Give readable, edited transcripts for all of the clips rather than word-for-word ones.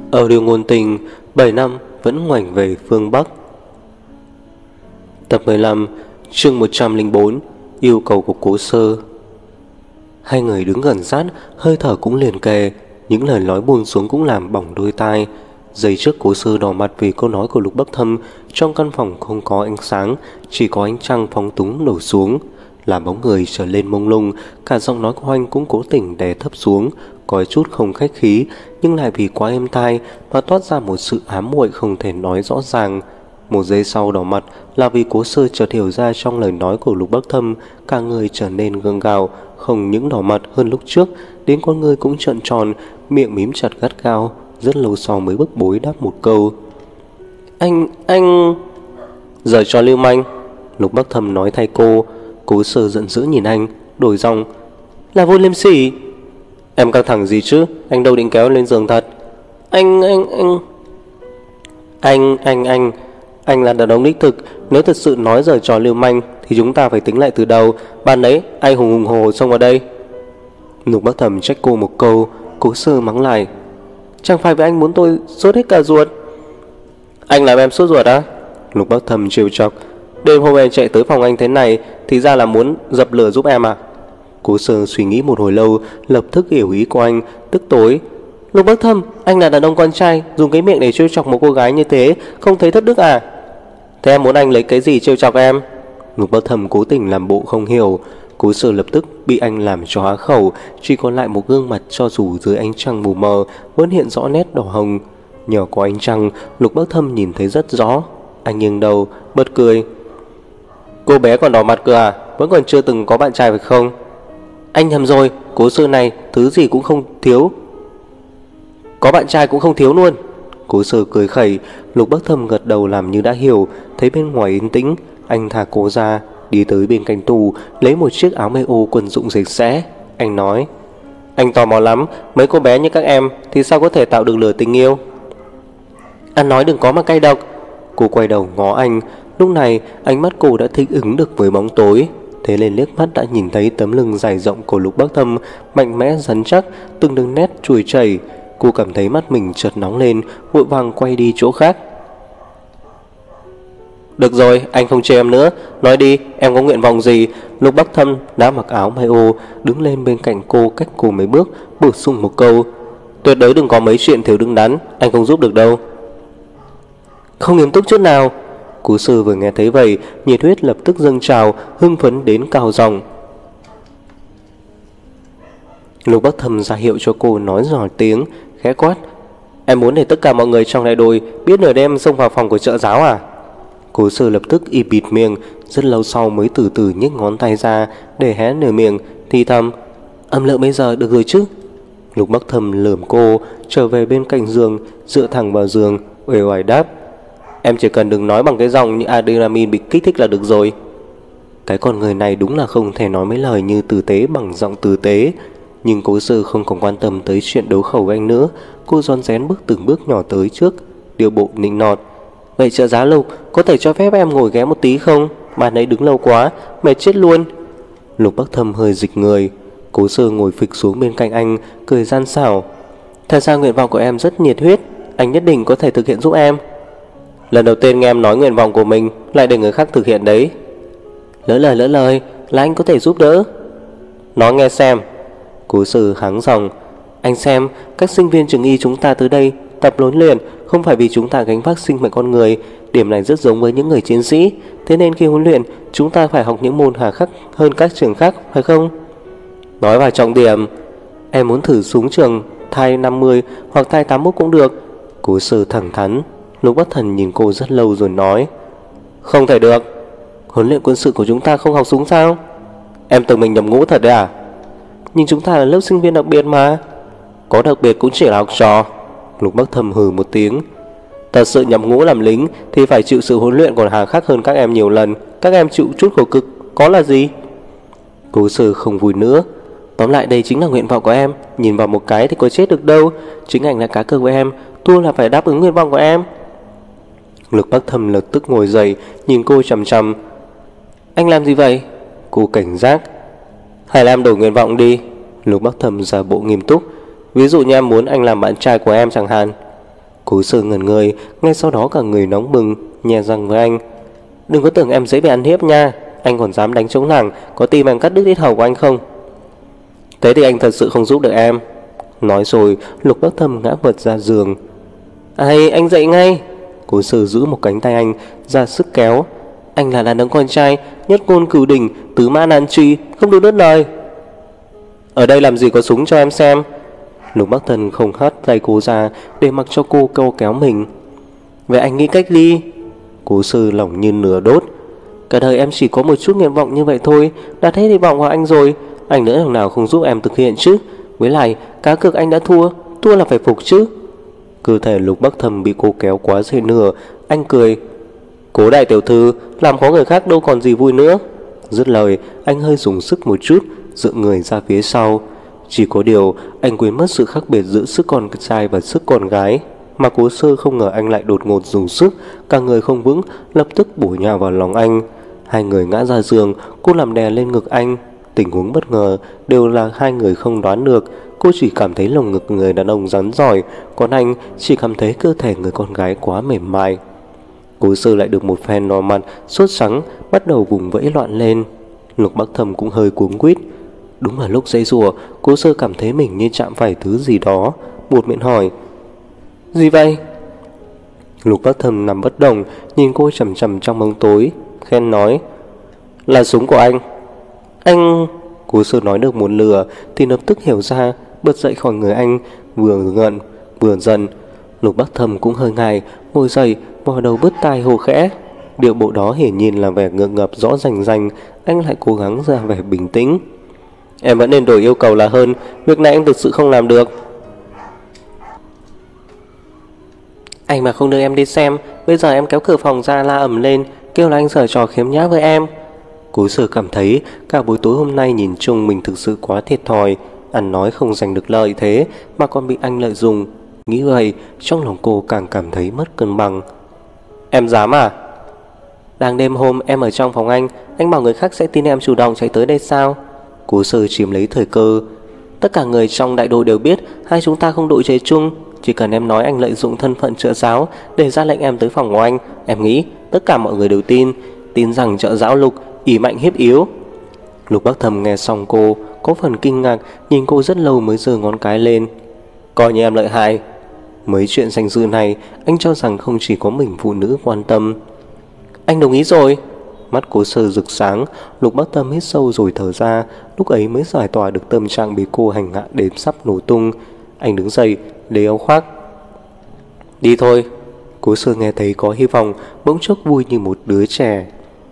Ở điều ngôn tình 7 năm vẫn ngoảnh về phương Bắc. Tập 15, chương 104, yêu cầu của Cố Sơ. Hai người đứng gần sát, hơi thở cũng liền kề, những lời nói buông xuống cũng làm bỏng đôi tai. Giây trước Cố Sơ đỏ mặt vì câu nói của Lục Bắc Thâm. Trong căn phòng không có ánh sáng, chỉ có ánh trăng phóng túng đổ xuống, làm bóng người trở lên mông lung. Cả giọng nói của anh cũng cố tình đè thấp xuống, có chút không khách khí, nhưng lại vì quá êm tai mà toát ra một sự ám muội không thể nói rõ ràng. Một giây sau đỏ mặt là vì Cố Sơ chợt hiểu ra trong lời nói của Lục Bắc Thâm, cả người trở nên gượng gạo, không những đỏ mặt hơn lúc trước, đến con người cũng trợn tròn, miệng mím chặt gắt gao. Rất lâu sau mới bức bối đáp một câu: Anh giờ cho lưu manh. Lục Bắc Thâm nói thay cô. Cố Sơ giận dữ nhìn anh, đổi giọng: là Vô Liêm Sỉ. Em căng thẳng gì chứ, anh đâu định kéo lên giường thật. Anh là đàn ông đích thực. Nếu thật sự nói giờ trò lưu manh thì chúng ta phải tính lại từ đầu. Ban nãy anh hùng hồ xông vào đây. Lục Bắc Thâm trách cô một câu. Cố Sơ mắng lại: chẳng phải vì anh muốn tôi sốt hết cả ruột. Anh làm em sốt ruột á? Lục Bắc Thâm trêu chọc: đêm hôm em chạy tới phòng anh thế này thì ra là muốn dập lửa giúp em à? Cố Sơ suy nghĩ một hồi lâu, lập tức hiểu ý của anh, tức tối: Lục Bắc Thâm, anh là đàn ông con trai, dùng cái miệng để trêu chọc một cô gái như thế, không thấy thất đức à? Thế em muốn anh lấy cái gì trêu chọc em? Lục Bắc Thâm cố tình làm bộ không hiểu. Cố Sơ lập tức bị anh làm cho há khẩu, chỉ còn lại một gương mặt cho dù dưới ánh trăng mù mờ vẫn hiện rõ nét đỏ hồng. Nhờ có ánh trăng, Lục Bắc Thâm nhìn thấy rất rõ. Anh nghiêng đầu bật cười: cô bé còn đỏ mặt cơ à? Vẫn còn chưa từng có bạn trai phải không? Anh nhầm rồi, Cố Sơ này thứ gì cũng không thiếu, có bạn trai cũng không thiếu luôn. Cố Sơ cười khẩy. Lục Bắc Thâm gật đầu làm như đã hiểu. Thấy bên ngoài yên tĩnh, anh thả cô ra, đi tới bên cạnh tủ, lấy một chiếc áo may ô quần dụng sạch sẽ. Anh nói: anh tò mò lắm, mấy cô bé như các em thì sao có thể tạo được lửa tình yêu? Anh nói đừng có mà cay độc. Cô quay đầu ngó anh. Lúc này ánh mắt cô đã thích ứng được với bóng tối, thế nên liếc mắt đã nhìn thấy tấm lưng dài rộng của Lục Bắc Thâm, mạnh mẽ rắn chắc, từng đường nét trùi chảy. Cô cảm thấy mắt mình chợt nóng lên, vội vàng quay đi chỗ khác. Được rồi, anh không chê em nữa, nói đi, em có nguyện vọng gì? Lục Bắc Thâm đã mặc áo may ô, đứng lên bên cạnh cô, cách cô mấy bước, bổ sung một câu: tuyệt đối đừng có mấy chuyện thiếu đứng đắn, anh không giúp được đâu. Không nghiêm túc chút nào. Cố Sơ vừa nghe thấy vậy, nhiệt huyết lập tức dâng trào, hưng phấn đến cao giọng. Lục Bắc Thâm ra hiệu cho cô nói nhỏ tiếng, khẽ quát: em muốn để tất cả mọi người trong đại đội biết nửa đêm xông vào phòng của trợ giáo à? Cố Sơ lập tức im bịt miệng, rất lâu sau mới từ từ nhấc ngón tay ra để hé nửa miệng, thì thầm: âm lượng bây giờ được rồi chứ? Lục Bắc Thâm lườm cô, trở về bên cạnh giường, dựa thẳng vào giường, uể oải đáp: em chỉ cần đừng nói bằng cái giọng như adrenaline bị kích thích là được rồi. Cái con người này đúng là không thể nói mấy lời như tử tế bằng giọng tử tế. Nhưng Cố Sơ không còn quan tâm tới chuyện đấu khẩu với anh nữa. Cô rón rén bước từng bước nhỏ tới trước, điệu bộ nịnh nọt: vậy trợ giá Lục, có thể cho phép em ngồi ghé một tí không? Mà nãy đứng lâu quá, mệt chết luôn. Lục Bắc Thâm hơi dịch người. Cố Sơ ngồi phịch xuống bên cạnh anh, cười gian xảo: thật ra nguyện vọng của em rất nhiệt huyết, anh nhất định có thể thực hiện giúp em. Lần đầu tiên nghe em nói nguyện vọng của mình lại để người khác thực hiện đấy. Lỡ lời là anh có thể giúp đỡ. Nói nghe xem. Cố Sơ hắng giọng: anh xem, các sinh viên trường y chúng ta tới đây tập huấn luyện không phải vì chúng ta gánh vác sinh mệnh con người. Điểm này rất giống với những người chiến sĩ, thế nên khi huấn luyện chúng ta phải học những môn hà khắc hơn các trường khác, phải không? Nói vào trọng điểm. Em muốn thử súng trường thai 50 hoặc thai 81 cũng được. Cố Sơ thẳng thắn. Lục Bắc Thần nhìn cô rất lâu rồi nói: không thể được. Huấn luyện quân sự của chúng ta không học súng sao? Em tưởng mình nhập ngũ thật đấy à? Nhưng chúng ta là lớp sinh viên đặc biệt mà. Có đặc biệt cũng chỉ là học trò. Lục Bắc Thâm hừ một tiếng: thật sự nhập ngũ làm lính thì phải chịu sự huấn luyện còn hà khắc hơn các em nhiều lần. Các em chịu chút khổ cực có là gì? Cố Sơ không vui nữa. Tóm lại đây chính là nguyện vọng của em, nhìn vào một cái thì có chết được đâu. Chính anh là cá cược với em, thua là phải đáp ứng nguyện vọng của em. Lục Bắc Thâm lập tức ngồi dậy, nhìn cô chằm chằm: anh làm gì vậy? Cô cảnh giác: hãy làm đổi nguyện vọng đi. Lục Bắc Thâm giả bộ nghiêm túc: ví dụ như em muốn anh làm bạn trai của em chẳng hạn. Cố Sự ngẩn người, ngay sau đó cả người nóng bừng, nhè răng với anh: "Đừng có tưởng em dễ bị ăn hiếp nha, anh còn dám đánh trống lảng, có tìm em cắt đứt ít hầu của anh không?" "Thế thì anh thật sự không giúp được em." Nói rồi Lục Bắc Thâm ngã vật ra giường. "Ai, anh dậy ngay!" Cố Sự giữ một cánh tay anh, ra sức kéo. "Anh là đàn ông con trai, nhất ngôn cửu đỉnh, tứ mã nan truy, không được đứt lời." "Ở đây làm gì có súng cho em xem." Lục Bắc Thần không hất tay cô ra để mặc cho cô câu kéo mình. "Vậy anh nghĩ cách đi." Cố Sự lòng như nửa đốt. "Cả đời em chỉ có một chút nguyện vọng như vậy thôi, đặt hết hy vọng vào anh rồi, anh nữa thằng nào không giúp em thực hiện chứ? Với lại cá cược anh đã thua, thua là phải phục chứ." Cơ thể Lục Bắc Thâm bị cô kéo quá dây nửa. Anh cười: "Cố đại tiểu thư, làm khó người khác đâu còn gì vui nữa." Dứt lời, anh hơi dùng sức một chút, dựa người ra phía sau. Chỉ có điều anh quên mất sự khác biệt giữa sức con trai và sức con gái. Mà Cố Sơ không ngờ anh lại đột ngột dùng sức, cả người không vững, lập tức bổ nhào vào lòng anh. Hai người ngã ra giường, cô làm đè lên ngực anh. Tình huống bất ngờ đều là hai người không đoán được. Cô chỉ cảm thấy lồng ngực người đàn ông rắn giỏi, còn anh chỉ cảm thấy cơ thể người con gái quá mềm mại. Cố Sơ lại được một phen đỏ mặt, sốt sắng, bắt đầu vùng vẫy loạn lên. Lục Bắc Thâm cũng hơi cuống quýt. Đúng là lúc giãy giụa, Cố Sơ cảm thấy mình như chạm phải thứ gì đó, buột miệng hỏi: "Gì vậy?" Lục Bắc Thâm nằm bất động, nhìn cô chằm chằm trong bóng tối, khen nói: "Là súng của anh." "Anh..." Cố Sơ nói được một nửa thì lập tức hiểu ra, bật dậy khỏi người anh, vừa ngận vừa giận. Lục Bắc Thâm cũng hơi ngại, ngồi dậy, vò đầu bứt tai hô khẽ. Điệu bộ đó hiển nhiên là vẻ ngượng ngập rõ rành rành. Anh lại cố gắng ra vẻ bình tĩnh: "Em vẫn nên đổi yêu cầu là hơn, việc này anh thực sự không làm được." "Anh mà không đưa em đi xem, bây giờ em kéo cửa phòng ra la ầm lên, kêu là anh giở trò khiếm nhã với em." Cố Sở cảm thấy cả buổi tối hôm nay nhìn chung mình thực sự quá thiệt thòi, ăn nói không giành được lợi thế mà còn bị anh lợi dụng. Nghĩ vậy, trong lòng cô càng cảm thấy mất cân bằng. "Em dám à?" "Đang đêm hôm em ở trong phòng anh bảo người khác sẽ tin em chủ động chạy tới đây sao?" Cố Sở chiếm lấy thời cơ: "Tất cả người trong đại đội đều biết hai chúng ta không đội trời chung, chỉ cần em nói anh lợi dụng thân phận trợ giáo để ra lệnh em tới phòng của anh, em nghĩ tất cả mọi người đều tin rằng trợ giáo Lục ỷ mạnh hiếp yếu." Lục Bắc Thầm nghe xong cô có phần kinh ngạc, nhìn cô rất lâu mới giơ ngón cái lên: "Coi như em lợi hại." Mấy chuyện danh dự này anh cho rằng không chỉ có mình phụ nữ quan tâm. "Anh đồng ý rồi." Mắt Cố Sơ rực sáng. Lục Bắc Tâm hít sâu rồi thở ra, lúc ấy mới giải tỏa được tâm trạng bị cô hành hạ đến sắp nổ tung. Anh đứng dậy lấy áo khoác: "Đi thôi." Cố Sơ nghe thấy có hy vọng, bỗng chốc vui như một đứa trẻ.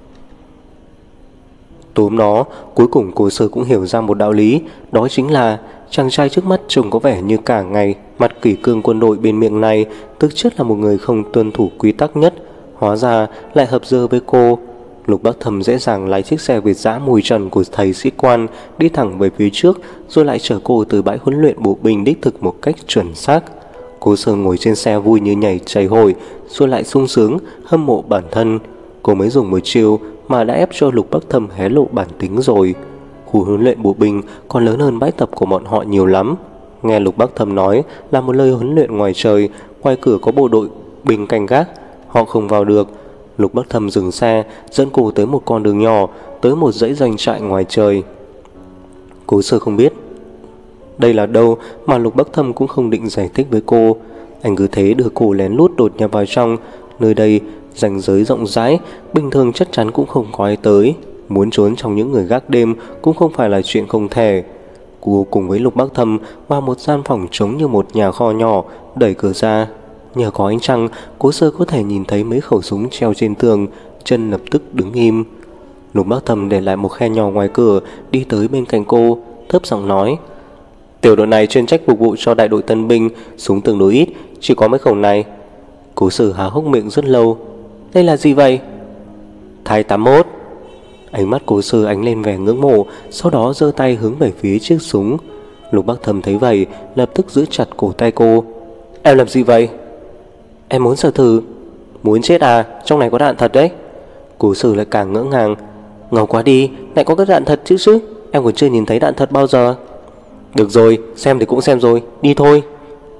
Tối hôm đó, cuối cùng Cố Sơ cũng hiểu ra một đạo lý, đó chính là chàng trai trước mắt trông có vẻ như cả ngày mặt kỷ cương quân đội bên miệng này thực chất là một người không tuân thủ quy tắc nhất, hóa ra lại hợp dơ với cô. Lục Bắc Thầm dễ dàng lái chiếc xe Việt dã mùi trần của thầy sĩ quan đi thẳng về phía trước, rồi lại chở cô từ bãi huấn luyện bộ binh đích thực một cách chuẩn xác. Cố Sơ ngồi trên xe vui như nhảy chảy hồi, rồi lại sung sướng hâm mộ bản thân. Cô mới dùng một chiêu mà đã ép cho Lục Bắc Thâm hé lộ bản tính rồi. Khu huấn luyện bộ binh còn lớn hơn bãi tập của bọn họ nhiều lắm. Nghe Lục Bắc Thâm nói là một nơi huấn luyện ngoài trời, ngoài cửa có bộ đội binh canh gác, họ không vào được. Lục Bắc Thâm dừng xe, dẫn cô tới một con đường nhỏ, tới một dãy doanh trại ngoài trời. Cố Sơ không biết đây là đâu, mà Lục Bắc Thâm cũng không định giải thích với cô. Anh cứ thế đưa cô lén lút đột nhập vào trong. Nơi đây ranh giới rộng rãi, bình thường chắc chắn cũng không có ai tới. Muốn trốn trong những người gác đêm cũng không phải là chuyện không thể. Cô cùng với Lục Bắc Thâm vào một gian phòng trống như một nhà kho nhỏ, đẩy cửa ra. Nhờ có ánh trăng, Cố Sơ có thể nhìn thấy mấy khẩu súng treo trên tường, chân lập tức đứng im. Lục Bắc Thâm để lại một khe nhỏ ngoài cửa, đi tới bên cạnh cô, thấp giọng nói: "Tiểu đội này chuyên trách phục vụ cho đại đội tân binh, súng tương đối ít, chỉ có mấy khẩu này." Cố Sơ há hốc miệng rất lâu. "Đây là gì vậy?" "Thai 81." Ánh mắt Cố Sơ ánh lên vẻ ngưỡng mộ, sau đó giơ tay hướng về phía chiếc súng. Lục Bắc Thâm thấy vậy, lập tức giữ chặt cổ tay cô. "Em làm gì vậy?" "Em muốn sờ thử." "Muốn chết à, trong này có đạn thật đấy." Cố Sơ lại càng ngỡ ngàng. "Ngầu quá đi, lại có cái đạn thật chứ, em còn chưa nhìn thấy đạn thật bao giờ." "Được rồi, xem thì cũng xem rồi, đi thôi."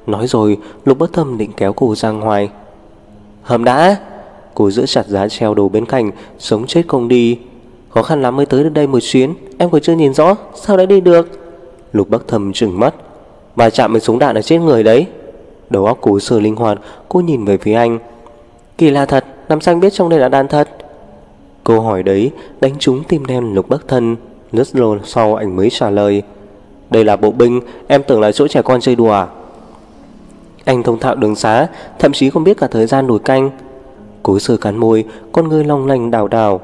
Nói rồi Lục Bắc Thâm định kéo cô ra ngoài. Hầm đã. Cô giữ chặt giá treo đồ bên cạnh, sống chết không đi. Khó khăn lắm mới tới được đây một chuyến, em còn chưa nhìn rõ, sao đã đi được? Lục Bắc Thâm trừng mắt. Và chạm với súng đạn ở trên người đấy. Đầu óc Cố Sở linh hoạt, cô nhìn về phía anh. Kỳ lạ thật, làm sao anh biết trong đây là đạn thật? Câu hỏi đấy đánh trúng tim đen Lục Bắc Thâm. Rất lâu sau anh mới trả lời. Đây là bộ binh, em tưởng là chỗ trẻ con chơi đùa à? Anh thông thạo đường xá, thậm chí không biết cả thời gian đổi canh. Cố Sở cắn môi, con ngươi long lanh đảo đảo.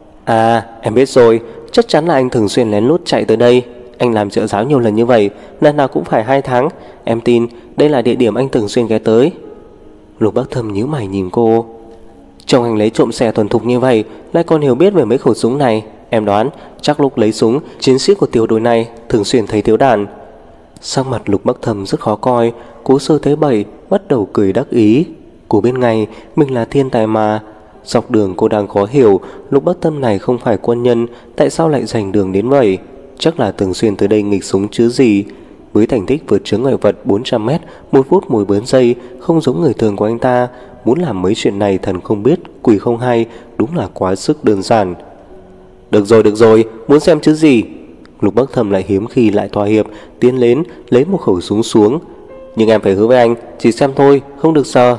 À, em biết rồi, chắc chắn là anh thường xuyên lén lút chạy tới đây. Anh làm trợ giáo nhiều lần như vậy, lần nào cũng phải 2 tháng. Em tin đây là địa điểm anh thường xuyên ghé tới. Lục Bắc Thâm nhíu mày nhìn cô. Trông anh lấy trộm xe thuần thục như vậy, lại còn hiểu biết về mấy khẩu súng này. Em đoán chắc lúc lấy súng, chiến sĩ của tiểu đội này thường xuyên thấy thiếu đạn. Sắc mặt Lục Bắc Thâm rất khó coi. Cố Sơ thấy bậy, bắt đầu cười đắc ý. Cô biết ngay mình là thiên tài mà. Dọc đường cô đang khó hiểu, Lục Bắc Thâm này không phải quân nhân, tại sao lại giành đường đến vậy? Chắc là thường xuyên tới đây nghịch súng chứ gì. Với thành tích vượt chướng ngại vật 400m 1 phút 14 giây, không giống người thường của anh ta. Muốn làm mấy chuyện này thần không biết, quỷ không hay, đúng là quá sức đơn giản. Được rồi, muốn xem chứ gì? Lục Bắc Thâm lại hiếm khi lại thỏa hiệp, tiến lên lấy một khẩu súng xuống. Nhưng em phải hứa với anh, chỉ xem thôi, không được sờ.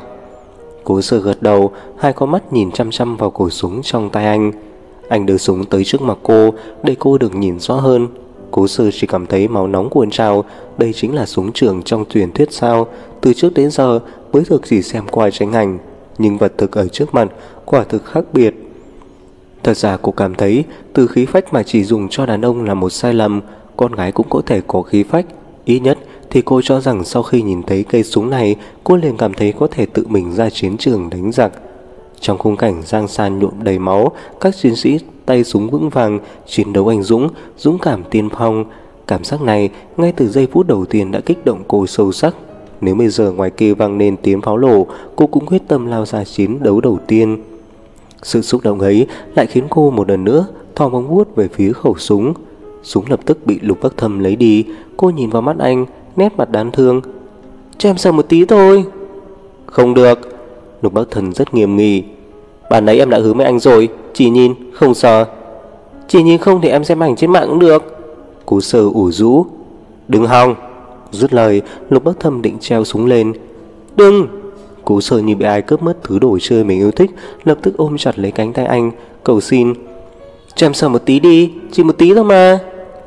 Cố Sở gật đầu, hai con mắt nhìn chăm chăm vào khẩu súng trong tay anh. Anh đưa súng tới trước mặt cô, để cô được nhìn rõ hơn. Cố Sở chỉ cảm thấy máu nóng cuồn trào. Đây chính là súng trường trong truyền thuyết sao? Từ trước đến giờ mới được chỉ xem qua tranh ảnh, nhưng vật thực ở trước mặt quả thực khác biệt. Thật ra cô cảm thấy từ khí phách mà chỉ dùng cho đàn ông là một sai lầm. Con gái cũng có thể có khí phách. Ít nhất thì cô cho rằng sau khi nhìn thấy cây súng này, cô liền cảm thấy có thể tự mình ra chiến trường đánh giặc. Trong khung cảnh giang san nhuộm đầy máu, các chiến sĩ tay súng vững vàng, chiến đấu anh dũng, dũng cảm tiên phong. Cảm giác này ngay từ giây phút đầu tiên đã kích động cô sâu sắc. Nếu bây giờ ngoài kia vang lên tiếng pháo nổ, cô cũng quyết tâm lao ra chiến đấu đầu tiên. Sự xúc động ấy lại khiến cô một lần nữa thò móng vuốt về phía khẩu súng. Súng lập tức bị Lục Bắc Thâm lấy đi. Cô nhìn vào mắt anh, nét mặt đáng thương. Cho em sờ một tí thôi. Không được. Lục Bắc Thâm rất nghiêm nghị. Bản nãy em đã hứa với anh rồi, chỉ nhìn không sờ. Chỉ nhìn không thì em xem ảnh trên mạng cũng được. Cố Sở ủ rũ. Đừng hòng. Dứt lời, Lục Bắc Thâm định treo súng lên. Đừng. Cố Sở như bị ai cướp mất thứ đồ chơi mình yêu thích, lập tức ôm chặt lấy cánh tay anh, cầu xin. Cho em sờ một tí đi, chỉ một tí thôi mà.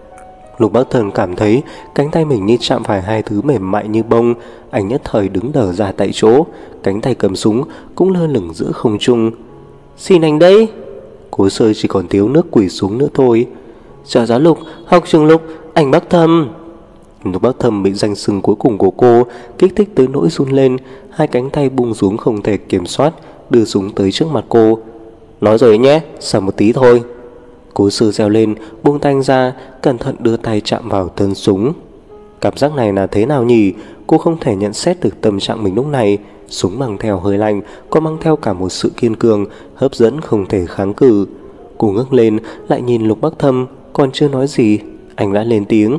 Lục Bắc Thần cảm thấy cánh tay mình như chạm phải hai thứ mềm mại như bông. Anh nhất thời đứng đờ ra tại chỗ, cánh tay cầm súng cũng lơ lửng giữa không trung. Xin anh đấy. Cố Sở chỉ còn thiếu nước quỳ xuống nữa thôi. Trợ giáo Lục, học trường Lục, anh Bắc Thâm. Lục Bắc Thâm bị danh xưng cuối cùng của cô kích thích tới nỗi run lên, hai cánh tay buông xuống không thể kiểm soát, đưa súng tới trước mặt cô. Nói rồi nhé, sờ một tí thôi. Cố Sở reo lên, buông tay anh ra, cẩn thận đưa tay chạm vào thân súng. Cảm giác này là thế nào nhỉ? Cô không thể nhận xét được tâm trạng mình lúc này. Súng mang theo hơi lạnh, còn mang theo cả một sự kiên cường, hấp dẫn không thể kháng cự. Cô ngước lên, lại nhìn Lục Bắc Thâm, còn chưa nói gì, anh đã lên tiếng.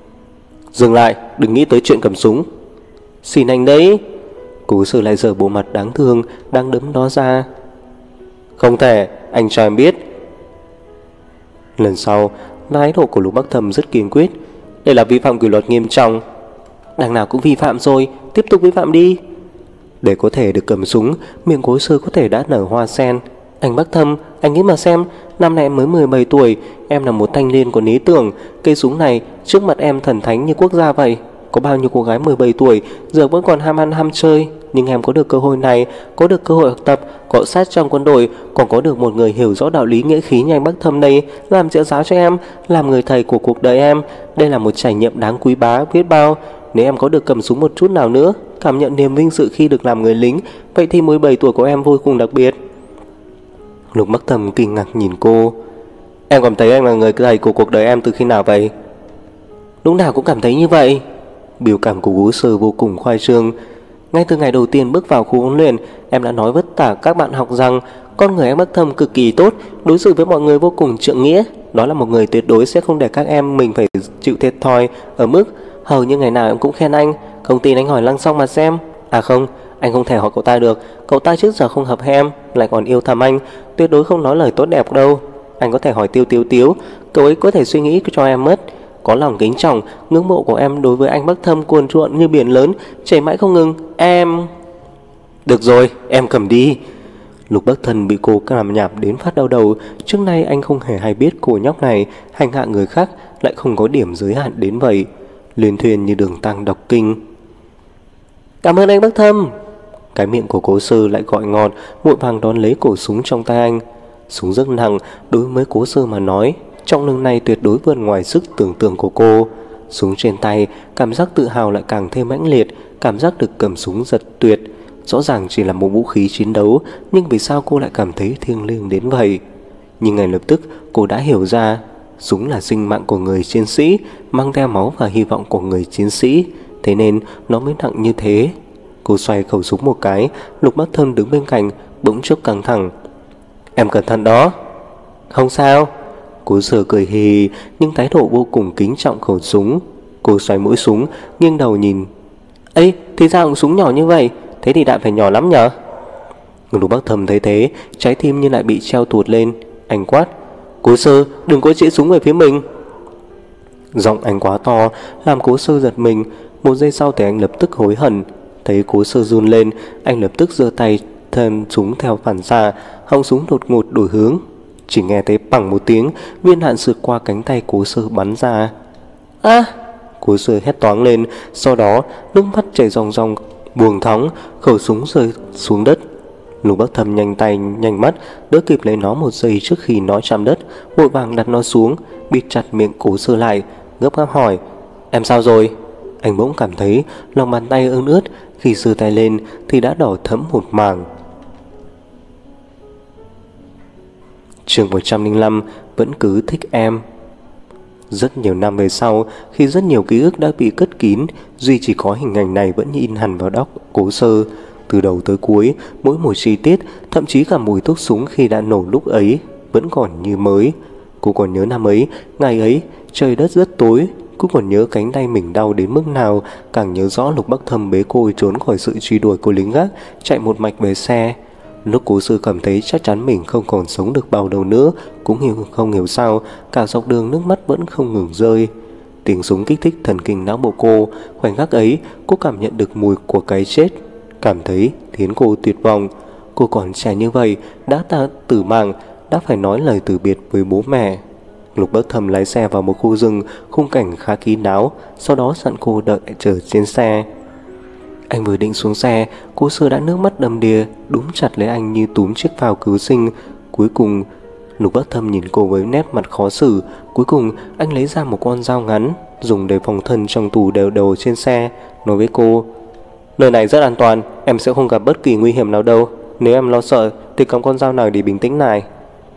Dừng lại, đừng nghĩ tới chuyện cầm súng. Xin anh đấy. Cố Sở lại giở bộ mặt đáng thương, đang đấm nó ra. Không thể, anh cho em biết. Lần sau, thái độ của Lục Bắc Thâm rất kiên quyết. Đây là vi phạm kỷ luật nghiêm trọng. Đằng nào cũng vi phạm rồi, tiếp tục vi phạm đi. Để có thể được cầm súng, miệng Cố Sở có thể đã nở hoa sen. Anh Bắc Thâm, anh nghĩ mà xem, năm nay em mới 17 tuổi, em là một thanh niên có lý tưởng. Cây súng này trước mặt em thần thánh như quốc gia vậy. Có bao nhiêu cô gái 17 tuổi giờ vẫn còn ham ăn ham chơi, nhưng em có được cơ hội này, có được cơ hội học tập, cọ sát trong quân đội, còn có được một người hiểu rõ đạo lý nghĩa khí như anh Bắc Thâm đây làm trợ giáo cho em, làm người thầy của cuộc đời em. Đây là một trải nghiệm đáng quý bá biết bao. Nếu em có được cầm súng một chút nào nữa, cảm nhận niềm vinh dự khi được làm người lính, vậy thì 17 tuổi của em vô cùng đặc biệt. Lục Bắc Thâm kinh ngạc nhìn cô. Em cảm thấy anh là người thầy của cuộc đời em từ khi nào vậy? Lúc nào cũng cảm thấy như vậy. Biểu cảm của Cố Sở vô cùng khoai trương. Ngay từ ngày đầu tiên bước vào khu huấn luyện, em đã nói với tất cả các bạn học rằng con người anh Bắc Thâm cực kỳ tốt, đối xử với mọi người vô cùng trượng nghĩa. Đó là một người tuyệt đối sẽ không để các em mình phải chịu thiệt thòi ở mức hầu như ngày nào em cũng khen anh. Không tin anh hỏi Lăng Song mà xem. À không, anh không thể hỏi cậu ta được. Cậu ta trước giờ không hợp em, lại còn yêu thầm anh, tuyệt đối không nói lời tốt đẹp đâu. Anh có thể hỏi Tiêu Tiếu Tiếu, cậu ấy có thể suy nghĩ cho em mất. Có lòng kính trọng, ngưỡng mộ của em đối với anh Bắc Thâm cuồn cuộn như biển lớn, chảy mãi không ngừng. Em... Được rồi, em cầm đi. Lục Bắc Thần bị cô làm nhảm đến phát đau đầu. Trước nay anh không hề hay biết cô nhóc này hành hạ người khác lại không có điểm giới hạn đến vậy. Liên thuyền như đường tăng đọc kinh. Cảm ơn anh Bắc Thâm. Cái miệng của Cố Sư lại gọi ngọt, vội vàng đón lấy cổ súng trong tay anh. Súng rất nặng, đối với Cố Sư mà nói, trọng lượng này tuyệt đối vượt ngoài sức tưởng tượng của cô. Súng trên tay, cảm giác tự hào lại càng thêm mãnh liệt, cảm giác được cầm súng giật tuyệt. Rõ ràng chỉ là một vũ khí chiến đấu, nhưng vì sao cô lại cảm thấy thiêng liêng đến vậy? Nhưng ngay lập tức cô đã hiểu ra, súng là sinh mạng của người chiến sĩ, mang theo máu và hy vọng của người chiến sĩ, thế nên nó mới nặng như thế. Cô xoay khẩu súng một cái, Lục Bắc Thâm đứng bên cạnh bỗng chốc căng thẳng. Em cẩn thận đó. Không sao. Cố Sở cười hì nhưng thái độ vô cùng kính trọng khẩu súng. Cô xoay mũi súng, nghiêng đầu nhìn. Ây, thì ra ông súng nhỏ như vậy, thế thì đạn phải nhỏ lắm nhở? Lục Bắc Thâm thấy thế, trái tim như lại bị treo tuột lên. Anh quát, Cố Sơ, đừng có chĩa súng về phía mình. Giọng anh quá to, làm Cố Sơ giật mình. Một giây sau thì anh lập tức hối hận. Thấy Cố Sơ run lên, anh lập tức giơ tay thân súng theo phản xạ, họng súng đột ngột đổi hướng. Chỉ nghe thấy bằng một tiếng, viên đạn sượt qua cánh tay Cố Sơ bắn ra. A! Cố Sơ hét toáng lên, sau đó nước mắt chảy ròng ròng, buông thõng, khẩu súng rơi xuống đất. Lục Bắc Thâm nhanh tay nhanh mắt đỡ kịp lấy nó một giây trước khi nó chạm đất, vội vàng đặt nó xuống, bịt chặt miệng Cố Sơ lại, gấp gáp hỏi, em sao rồi? Anh bỗng cảm thấy lòng bàn tay ươn ướt, khi giơ tay lên thì đã đỏ thẫm một mảng. Chương 105 vẫn cứ thích em. Rất nhiều năm về sau, khi rất nhiều ký ức đã bị cất kín, duy chỉ có hình ảnh này vẫn in hẳn vào óc Cố Sơ. Từ đầu tới cuối, mỗi một chi tiết, thậm chí cả mùi thuốc súng khi đã nổ lúc ấy vẫn còn như mới. Cô còn nhớ năm ấy, ngày ấy, trời đất rất tối. Cô còn nhớ cánh tay mình đau đến mức nào, càng nhớ rõ Lục Bắc Thâm bế cô trốn khỏi sự truy đuổi của lính gác, chạy một mạch về xe. Lúc Cố Sư cảm thấy chắc chắn mình không còn sống được bao lâu nữa, cũng không hiểu sao cả dọc đường nước mắt vẫn không ngừng rơi. Tiếng súng kích thích thần kinh não bộ cô. Khoảnh khắc ấy cô cảm nhận được mùi của cái chết, cảm thấy khiến cô tuyệt vọng. Cô còn trẻ như vậy đã tử mạng, đã phải nói lời từ biệt với bố mẹ. Lục Bắc Thâm lái xe vào một khu rừng, khung cảnh khá kín đáo, sau đó dặn cô đợi chờ trên xe. Anh vừa định xuống xe, Cố Sơ đã nước mắt đầm đìa túm chặt lấy anh như túm chiếc phao cứu sinh. Cuối cùng Lục Bắc Thâm nhìn cô với nét mặt khó xử. Cuối cùng anh lấy ra một con dao ngắn dùng để phòng thân trong tủ đều đầu trên xe, nói với cô, nơi này rất an toàn, em sẽ không gặp bất kỳ nguy hiểm nào đâu. Nếu em lo sợ thì cầm con dao nào để bình tĩnh này.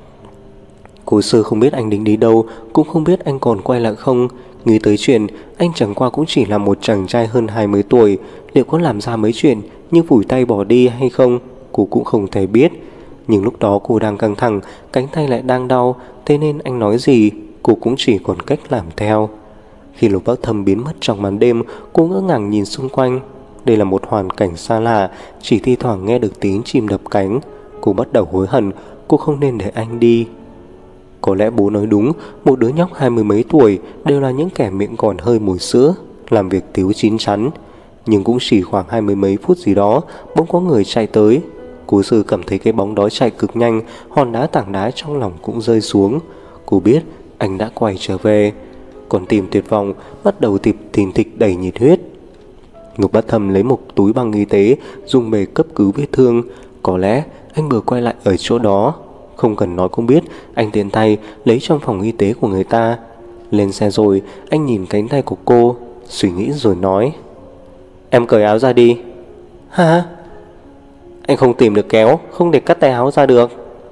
Cố Sơ không biết anh định đi đâu, cũng không biết anh còn quay lại không. Nghĩ tới chuyện anh chẳng qua cũng chỉ là một chàng trai hơn 20 tuổi, liệu có làm ra mấy chuyện như phủi tay bỏ đi hay không, cô cũng không thể biết. Nhưng lúc đó cô đang căng thẳng, cánh tay lại đang đau, thế nên anh nói gì cô cũng chỉ còn cách làm theo. Khi Lục Bắc Thâm biến mất trong màn đêm, cô ngỡ ngàng nhìn xung quanh. Đây là một hoàn cảnh xa lạ, chỉ thi thoảng nghe được tiếng chim đập cánh. Cô bắt đầu hối hận, cô không nên để anh đi. Có lẽ bố nói đúng, một đứa nhóc 20 mấy tuổi đều là những kẻ miệng còn hơi mùi sữa, làm việc thiếu chín chắn. Nhưng cũng chỉ khoảng 20 mấy phút gì đó, bỗng có người chạy tới. Cố Sư cảm thấy cái bóng đó chạy cực nhanh, hòn đá tảng đá trong lòng cũng rơi xuống. Cô biết anh đã quay trở về. Còn tìm tuyệt vọng bắt đầu thình thịch đầy nhiệt huyết. Lục Bắc Thâm lấy một túi băng y tế dùng để cấp cứu vết thương. Có lẽ anh vừa quay lại ở chỗ đó. Không cần nói cũng biết, anh tiện tay lấy trong phòng y tế của người ta. Lên xe rồi, anh nhìn cánh tay của cô, suy nghĩ rồi nói, em cởi áo ra đi. Hả? Anh không tìm được kéo, không để cắt tay áo ra được.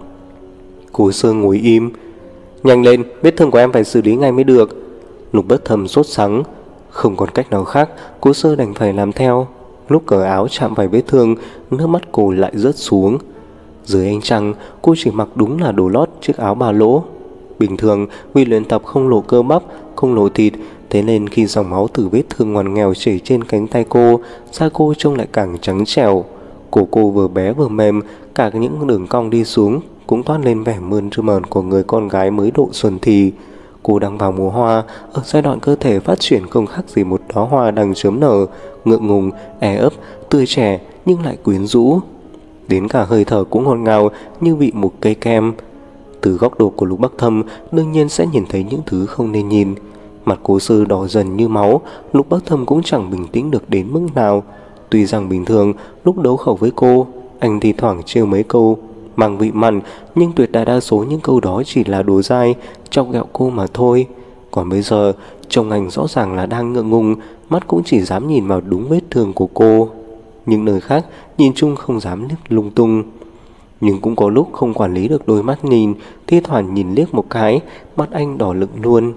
Cố Sơ ngồi im. Nhanh lên, vết thương của em phải xử lý ngay mới được. Lục Bắc Thâm sốt sắng. Không còn cách nào khác, Cố Sơ đành phải làm theo. Lúc cởi áo chạm phải vết thương, nước mắt cô lại rớt xuống. Dưới ánh trăng, cô chỉ mặc đúng là đồ lót chiếc áo ba lỗ. Bình thường vì luyện tập không lộ cơ bắp, không lộ thịt, Thế nên khi dòng máu từ vết thương ngoằn nghèo chảy trên cánh tay cô, da cô trông lại càng trắng trẻo. Cổ cô vừa bé vừa mềm, cả những đường cong đi xuống cũng toát lên vẻ mơn trơ mờn của người con gái mới độ xuân thì. Cô đang vào mùa hoa, ở giai đoạn cơ thể phát triển không khác gì một đóa hoa đang chớm nở, ngượng ngùng, ấp, tươi trẻ nhưng lại quyến rũ. Đến cả hơi thở cũng ngọt ngào như vị một cây kem. Từ góc độ của Lục Bắc Thâm đương nhiên sẽ nhìn thấy những thứ không nên nhìn. Mặt Cố Sư đỏ dần như máu, Lục Bắc Thâm cũng chẳng bình tĩnh được đến mức nào. Tuy rằng bình thường lúc đấu khẩu với cô, anh thì thoảng trêu mấy câu mang vị mặn, nhưng tuyệt đại đa số những câu đó chỉ là đùa dai, chọc ghẹo cô mà thôi. Còn bây giờ, trông anh rõ ràng là đang ngượng ngùng, mắt cũng chỉ dám nhìn vào đúng vết thương của cô. Những nơi khác, nhìn chung không dám liếc lung tung. Nhưng cũng có lúc không quản lý được đôi mắt nhìn, thi thoảng nhìn liếc một cái, mắt anh đỏ lựng luôn.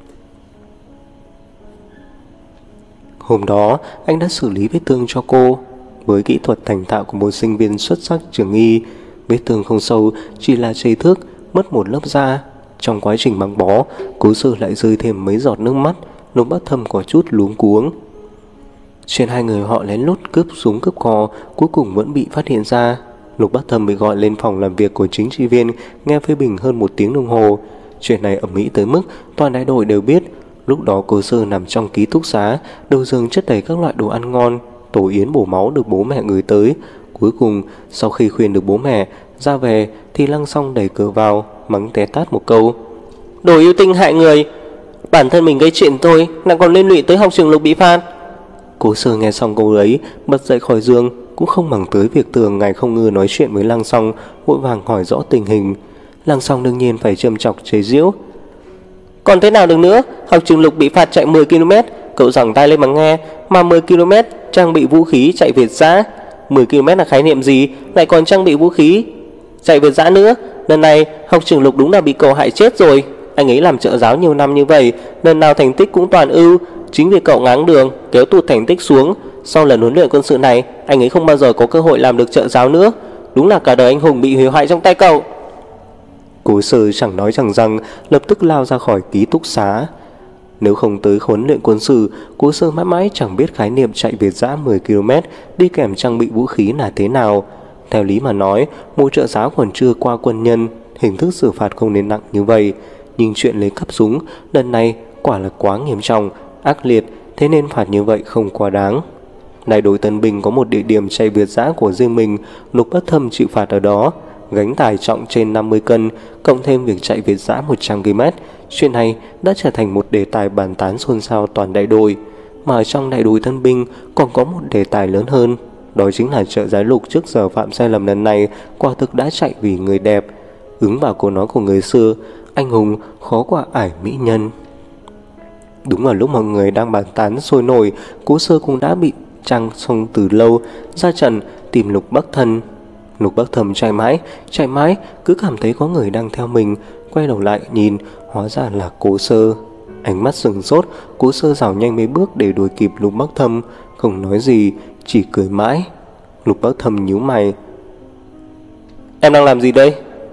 Hôm đó, anh đã xử lý vết thương cho cô. Với kỹ thuật thành thạo của một sinh viên xuất sắc trường y, vết thương không sâu, chỉ là chảy thước, mất một lớp da. Trong quá trình băng bó, Cố Sự lại rơi thêm mấy giọt nước mắt. Lục Bắc Thâm có chút luống cuống. Chuyện hai người họ lén lút cướp súng cướp cò cuối cùng vẫn bị phát hiện ra. Lục Bắc Thâm bị gọi lên phòng làm việc của chính trị viên, nghe phê bình hơn 1 tiếng đồng hồ. Chuyện này ầm ĩ tới mức toàn đại đội đều biết. Lúc đó Cố Sự nằm trong ký túc xá, đầu giường chất đầy các loại đồ ăn ngon, tổ yến bổ máu được bố mẹ gửi tới. Cuối cùng, sau khi khuyên được bố mẹ ra về thì Lăng Song đẩy cửa vào, mắng té tát một câu: "Đồ yêu tinh hại người, bản thân mình gây chuyện thôi, lại còn liên lụy tới học trường Lục bị phạt." Cố Sự nghe xong câu ấy, bật dậy khỏi giường, cũng không màng tới việc thường ngày không ngừng nói chuyện với Lăng Song, vội vàng hỏi rõ tình hình. Lăng Song đương nhiên phải châm chọc chế giễu: "Còn thế nào được nữa, học trường Lục bị phạt chạy 10 km, cậu giằng tay lên mà nghe, mà 10 km trang bị vũ khí chạy Việt dã. 10 km là khái niệm gì, lại còn trang bị vũ khí chạy Việt dã nữa. Lần này học trường Lục đúng là bị cậu hại chết rồi. Anh ấy làm trợ giáo nhiều năm như vậy, lần nào thành tích cũng toàn ưu. Chính vì cậu ngáng đường kéo tụt thành tích xuống, sau lần huấn luyện quân sự này, anh ấy không bao giờ có cơ hội làm được trợ giáo nữa. Đúng là cả đời anh hùng bị hủy hoại trong tay cậu." Cố Sự chẳng nói chẳng rằng, lập tức lao ra khỏi ký túc xá. Nếu không tới huấn luyện quân sự, Cố Sự mãi mãi chẳng biết khái niệm chạy Việt dã 10 km đi kèm trang bị vũ khí là thế nào. Theo lý mà nói, một trợ giáo còn chưa qua quân nhân, hình thức xử phạt không nên nặng như vậy. Nhưng chuyện lấy cắp súng lần này quả là quá nghiêm trọng, ác liệt, thế nên phạt như vậy không quá đáng. Đại đội Tân Bình có một địa điểm chạy Việt dã của riêng mình, Lục Bắc Thâm chịu phạt ở đó. Gánh tải trọng trên 50 cân, cộng thêm việc chạy Việt dã 100 km, chuyện này đã trở thành một đề tài bàn tán xôn xao toàn đại đội. Mà ở trong đại đội Tân Binh còn có một đề tài lớn hơn, đó chính là trợ giáo Lục trước giờ phạm sai lầm lần này quả thực đã chạy vì người đẹp. Ứng vào câu nói của người xưa, anh hùng khó qua ải mỹ nhân. Đúng vào lúc mọi người đang bàn tán sôi nổi, Cố Sơ cũng đã bị trăng xong từ lâu, ra trận tìm Lục Bắc Thần. Lục Bắc Thầm chạy mãi, cứ cảm thấy có người đang theo mình, quay đầu lại nhìn, hóa ra là Cố Sơ. Ánh mắt sừng sốt, Cố Sơ rảo nhanh mấy bước để đuổi kịp Lục Bắc Thầm, không nói gì, chỉ cười mãi. Lục Bắc Thầm nhíu mày: "Em đang làm gì đây?"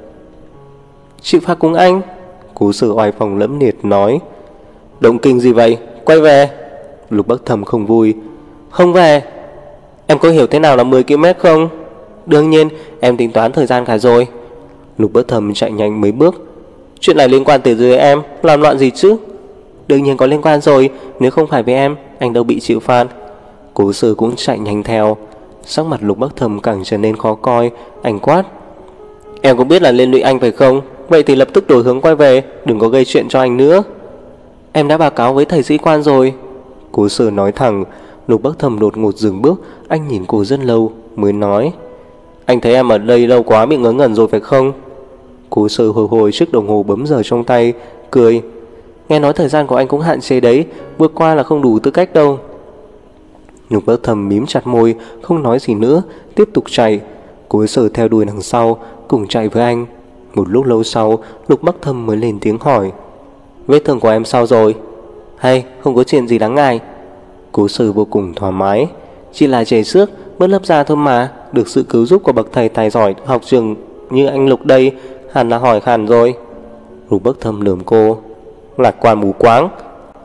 "Chịu phạt cùng anh." Cố Sơ oai phong lẫm liệt nói. "Động kinh gì vậy, quay về." Lục Bắc Thầm không vui: "Không về." "Em có hiểu thế nào là 10 km không?" "Đương nhiên, em tính toán thời gian cả rồi." Lục Bắc Thầm chạy nhanh mấy bước: "Chuyện này liên quan tới dưới em, làm loạn gì chứ?" "Đương nhiên có liên quan rồi, nếu không phải với em, anh đâu bị chịu phạt." Cố Sơ cũng chạy nhanh theo. Sắc mặt Lục Bắc Thầm càng trở nên khó coi, anh quát: "Em cũng biết là liên lụy anh phải không? Vậy thì lập tức đổi hướng quay về, đừng có gây chuyện cho anh nữa." "Em đã báo cáo với thầy sĩ quan rồi." Cố Sơ nói thẳng. Lục Bắc Thầm đột ngột dừng bước, anh nhìn cô rất lâu mới nói: "Anh thấy em ở đây lâu quá bị ngớ ngẩn rồi phải không?" Cố Sơ hồi chiếc đồng hồ bấm giờ trong tay, cười: "Nghe nói thời gian của anh cũng hạn chế đấy, vượt qua là không đủ tư cách đâu." Lục Bắc Thầm mím chặt môi, không nói gì nữa, tiếp tục chạy. Cố Sơ theo đuôi đằng sau, cùng chạy với anh. Một lúc lâu sau, Lục Bắc Thầm mới lên tiếng hỏi: "Vết thương của em sao rồi?" "Hay, không có chuyện gì đáng ngại." Cố Sơ vô cùng thoải mái: "Chỉ là chảy xước, mất lớp da thôi mà, được sự cứu giúp của bậc thầy tài giỏi học trường như anh Lục đây, hẳn là hỏi hẳn rồi." Lục Bắc Thầm lườm cô: "Lạc quan mù quáng."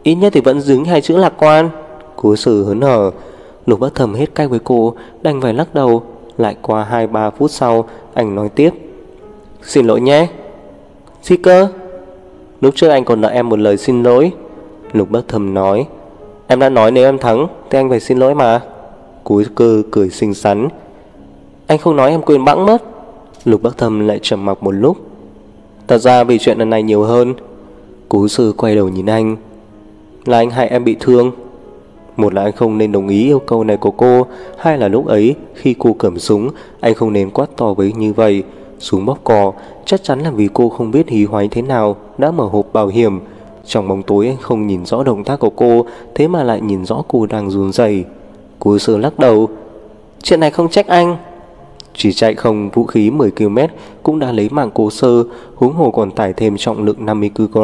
Ít nhất thì vẫn dính hai chữ lạc quan. Cố Sự hớn hở. Lục Bắc Thầm hết cách với cô, đành phải lắc đầu. Lại qua 2-3 phút sau, anh nói tiếp: Xin lỗi nhé. Gì cơ? Lúc trước anh còn nợ em một lời xin lỗi. Lục Bắc Thầm nói. Em đã nói nếu em thắng thì anh phải xin lỗi mà. Cố Cơ cười xinh xắn. Anh không nói em quên bẵng mất. Lục Bắc Thầm lại trầm mặc một lúc. Thật ra vì chuyện lần này nhiều hơn. Cố Sự quay đầu nhìn anh. Là anh hại em bị thương. Một là anh không nên đồng ý yêu cầu này của cô, hai là lúc ấy khi cô cầm súng, anh không nên quát to với như vậy. Súng bóp cò chắc chắn là vì cô không biết hí hoáy thế nào đã mở hộp bảo hiểm. Trong bóng tối anh không nhìn rõ động tác của cô, thế mà lại nhìn rõ cô đang run rẩy. Cố Sự lắc đầu. Chuyện này không trách anh. Chỉ chạy không vũ khí 10 km cũng đã lấy mạng Cố Sơ, huống hồ còn tải thêm trọng lượng 50 kg.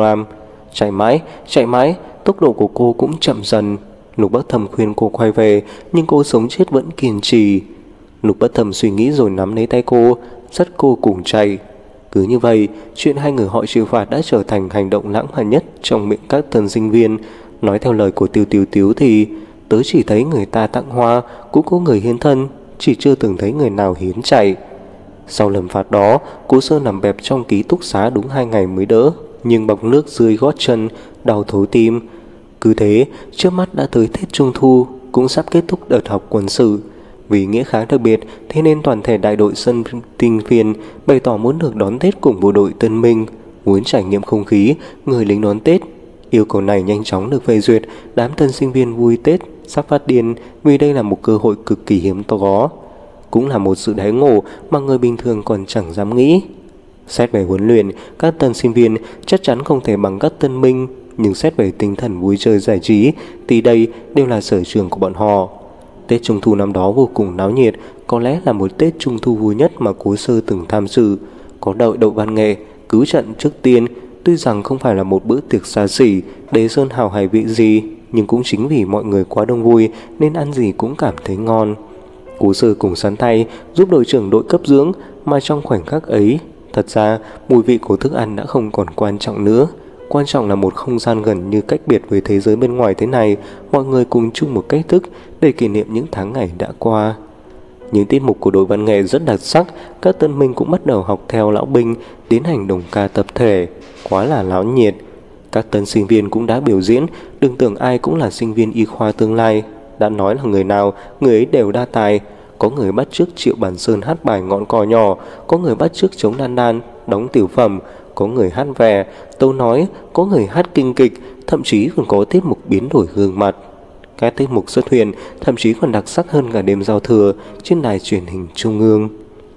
Chạy mãi, tốc độ của cô cũng chậm dần. Lục Bắc Thầm khuyên cô quay về, nhưng cô sống chết vẫn kiên trì. Lục Bắc Thầm suy nghĩ rồi nắm lấy tay cô, dắt cô cùng chạy. Cứ như vậy, chuyện hai người họ chịu phạt đã trở thành hành động lãng mạn nhất trong miệng các tân sinh viên. Nói theo lời của Tiêu Tiêu Tiếu thì tớ chỉ thấy người ta tặng hoa, cũng có người hiến thân, chỉ chưa từng thấy người nào hiến chạy. Sau lần phạt đó, Cố Sơ nằm bẹp trong ký túc xá đúng 2 ngày mới đỡ, nhưng bọc nước dưới gót chân, đau thấu tim. Cứ thế, trước mắt đã tới Tết Trung Thu, cũng sắp kết thúc đợt học quân sự. Vì nghĩa khá đặc biệt, thế nên toàn thể đại đội sân tinh viên bày tỏ muốn được đón Tết cùng bộ đội tân binh, muốn trải nghiệm không khí người lính đón Tết. Yêu cầu này nhanh chóng được phê duyệt, đám tân sinh viên vui Tết sắp phát điên vì đây là một cơ hội cực kỳ hiếm có, cũng là một sự đãi ngộ mà người bình thường còn chẳng dám nghĩ. Xét về huấn luyện, các tân sinh viên chắc chắn không thể bằng các tân binh, nhưng xét về tinh thần vui chơi giải trí thì đây đều là sở trường của bọn họ. Tết Trung Thu năm đó vô cùng náo nhiệt, có lẽ là một Tết Trung Thu vui nhất mà Cố Sơ từng tham dự. Có Đậu Văn Nghệ cứu trận trước tiên, tuy rằng không phải là một bữa tiệc xa xỉ để sơn hào hải vị gì, nhưng cũng chính vì mọi người quá đông vui nên ăn gì cũng cảm thấy ngon. Cố Sơ cùng sắn tay giúp đội trưởng đội cấp dưỡng, mà trong khoảnh khắc ấy, thật ra mùi vị của thức ăn đã không còn quan trọng nữa. Quan trọng là một không gian gần như cách biệt với thế giới bên ngoài thế này, mọi người cùng chung một cách thức để kỷ niệm những tháng ngày đã qua. Những tiết mục của đội văn nghệ rất đặc sắc, các tân binh cũng bắt đầu học theo lão binh, tiến hành đồng ca tập thể, quá là náo nhiệt. Các tân sinh viên cũng đã biểu diễn, đừng tưởng ai cũng là sinh viên y khoa tương lai. Đã nói là người nào, người ấy đều đa tài. Có người bắt chước Triệu Bản Sơn hát bài Ngọn Cò Nhỏ, có người bắt chước Trống Đan Đan, đóng tiểu phẩm, có người hát vè, tấu nói, có người hát kinh kịch, thậm chí còn có tiết mục biến đổi gương mặt. Các tiết mục xuất hiện thậm chí còn đặc sắc hơn cả đêm giao thừa trên đài truyền hình trung ương.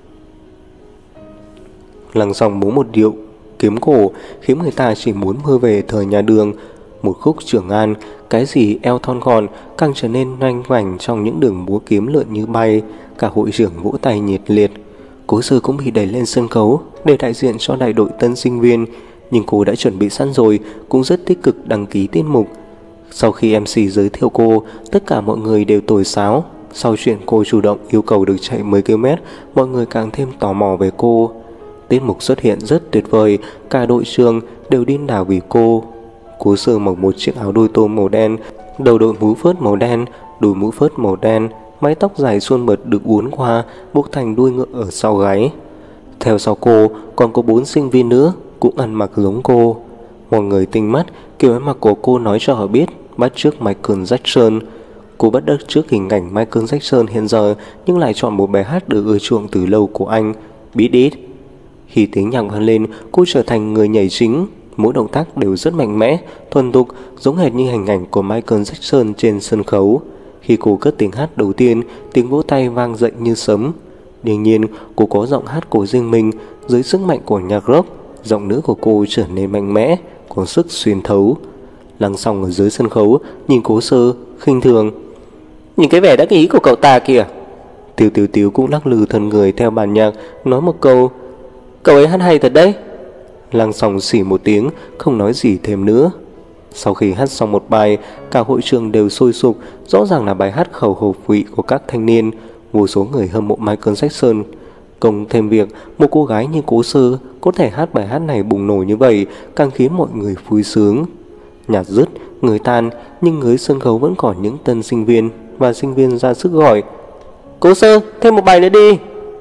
Làng Sòng múa một điệu kiếm cổ khiến người ta chỉ muốn mơ về thời nhà Đường. Một khúc Trường An, cái gì eo thon gọn càng trở nên nhanh vành trong những đường múa kiếm lượn như bay. Cả hội trưởng vỗ tay nhiệt liệt. Cố Sơ cũng bị đẩy lên sân khấu để đại diện cho đại đội tân sinh viên, nhưng cô đã chuẩn bị sẵn rồi, cũng rất tích cực đăng ký tiết mục. Sau khi MC giới thiệu cô, tất cả mọi người đều tồi xáo. Sau chuyện cô chủ động yêu cầu được chạy 10 km, mọi người càng thêm tò mò về cô. Tiết mục xuất hiện rất tuyệt vời, cả đội trường đều điên đảo vì cô. Cố Sơ mặc một chiếc áo đôi tôm màu đen, đầu đội mũ phớt màu đen, đuôi mũ phớt màu đen, mái tóc dài suôn mượt được uốn qua, buộc thành đuôi ngựa ở sau gáy. Theo sau cô còn có 4 sinh viên nữa cũng ăn mặc giống cô. Mọi người tinh mắt, kiểu ăn mặc của cô nói cho họ biết bắt chước Michael Jackson. Cô bắt chước trước hình ảnh Michael Jackson hiện giờ, nhưng lại chọn một bài hát được ưa chuộng từ lâu của anh, Beat It. Khi tiếng nhạc vang lên, cô trở thành người nhảy chính. Mỗi động tác đều rất mạnh mẽ, thuần thục, giống hệt như hình ảnh của Michael Jackson trên sân khấu. Khi cô cất tiếng hát đầu tiên, tiếng vỗ tay vang dậy như sấm. Đương nhiên, cô có giọng hát của riêng mình. Dưới sức mạnh của nhạc rock, giọng nữ của cô trở nên mạnh mẽ, có sức xuyên thấu. Lăng Sòng ở dưới sân khấu nhìn Cố Sơ khinh thường. Nhìn cái vẻ đắc ý của cậu ta kìa. Tiêu Tiêu Tiếu cũng lắc lư thân người theo bản nhạc, nói một câu: cậu ấy hát hay thật đấy. Lăng Sòng xỉ một tiếng, không nói gì thêm nữa. Sau khi hát xong một bài, cả hội trường đều sôi sục, rõ ràng là bài hát khẩu hợp vị của các thanh niên. Vô số người hâm mộ Michael Jackson. Cộng thêm việc một cô gái như Cố Sơ có thể hát bài hát này bùng nổ như vậy, càng khiến mọi người vui sướng. Nhạc dứt, người tan, nhưng dưới sân khấu vẫn còn những tân sinh viên và sinh viên ra sức gọi: Cố Sơ, thêm một bài nữa đi.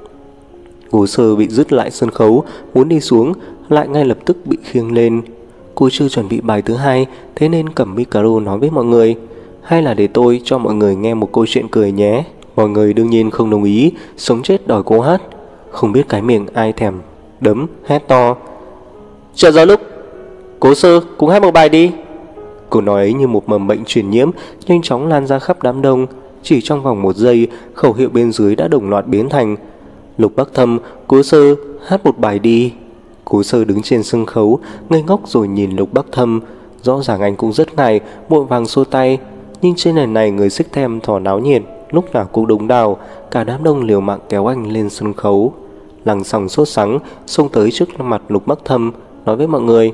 Cố Sơ bị dứt lại sân khấu, muốn đi xuống lại ngay lập tức bị khiêng lên. Cô chưa chuẩn bị bài thứ hai, thế nên cầm micro nói với mọi người: hay là để tôi cho mọi người nghe một câu chuyện cười nhé. Mọi người đương nhiên không đồng ý, sống chết đòi cô hát. Không biết cái miệng ai thèm đấm, hét to: Trợ giáo Lục, Cố Sơ cũng hát một bài đi. Câu nói ấy như một mầm bệnh truyền nhiễm, nhanh chóng lan ra khắp đám đông. Chỉ trong vòng 1 giây, khẩu hiệu bên dưới đã đồng loạt biến thành: Lục Bắc Thâm, Cố Sơ, hát một bài đi. Cố Sơ đứng trên sân khấu, ngây ngốc rồi nhìn Lục Bắc Thâm. Rõ ràng anh cũng rất ngại, vội vàng xua tay. Nhưng trên nền này người xích them thỏ náo nhiệt, lúc nào cũng đúng đào. Cả đám đông liều mạng kéo anh lên sân khấu. Lăng Song sốt sắng xông tới trước mặt Lục Bắc Thâm, nói với mọi người: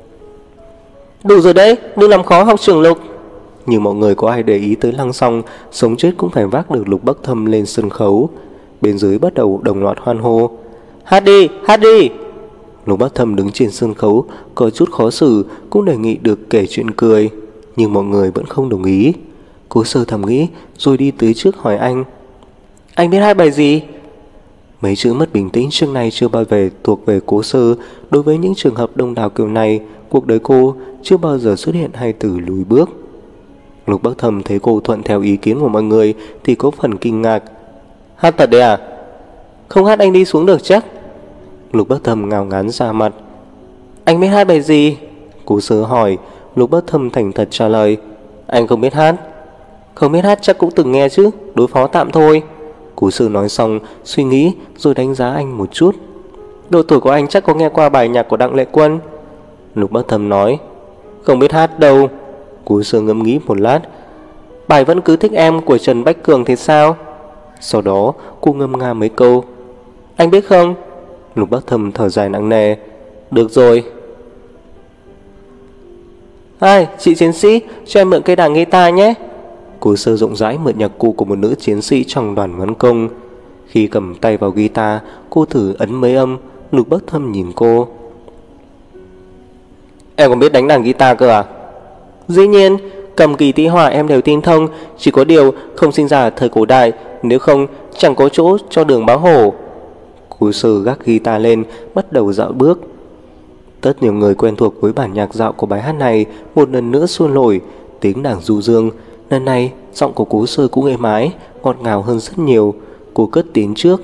Đủ rồi đấy, đừng làm khó học trưởng Lục. Nhưng mọi người có ai để ý tới Lăng Song, sống chết cũng phải vác được Lục Bắc Thâm lên sân khấu. Bên dưới bắt đầu đồng loạt hoan hô: Hát đi, hát đi. Lục Bắc Thâm đứng trên sân khấu, có chút khó xử, cũng đề nghị được kể chuyện cười, nhưng mọi người vẫn không đồng ý. Cố Sơ thầm nghĩ, rồi đi tới trước hỏi anh biết hát bài gì? Mấy chữ mất bình tĩnh trước nay chưa bao giờ thuộc về Cố Sơ. Đối với những trường hợp đông đảo kiểu này, cuộc đời cô chưa bao giờ xuất hiện hai từ lùi bước. Lục Bắc Thâm thấy cô thuận theo ý kiến của mọi người thì có phần kinh ngạc: Hát thật đấy à? Không hát anh đi xuống được chắc. Lục Bắc Thâm ngao ngán ra mặt. Anh biết hát bài gì? Cố Sơ hỏi. Lục Bắc Thâm thành thật trả lời: Anh không biết hát. Không biết hát chắc cũng từng nghe chứ, đối phó tạm thôi. Cố Sơ nói xong, suy nghĩ rồi đánh giá anh một chút. Độ tuổi của anh chắc có nghe qua bài nhạc của Đặng Lệ Quân. Lục Bắc Thâm nói: Không biết hát đâu. Cố Sơ ngẫm nghĩ một lát: Bài Vẫn Cứ Thích Em của Trần Bách Cường thì sao? Sau đó cô ngâm nga mấy câu. Anh biết không? Lục Bắc Thâm thở dài nặng nề: Được rồi. Ai, chị chiến sĩ, cho em mượn cây đàn guitar nhé. Cố Sơ rộng rãi mượn nhạc cụ của một nữ chiến sĩ trong đoàn huấn công. Khi cầm tay vào guitar, cô thử ấn mấy âm. Lục Bắc Thâm nhìn cô: Em còn biết đánh đàn guitar cơ à? Dĩ nhiên, cầm kỳ tí họa em đều tin thông. Chỉ có điều không sinh ra ở thời cổ đại, nếu không chẳng có chỗ cho đường báo hổ. Cố Sơ gác guitar lên, bắt đầu dạo bước. Tất nhiều người quen thuộc với bản nhạc dạo của bài hát này một lần nữa xua nổi. Tiếng đàn du dương. Lần này giọng của Cố Sơ cũng êm ái, ngọt ngào hơn rất nhiều. Cô cất tiếng trước: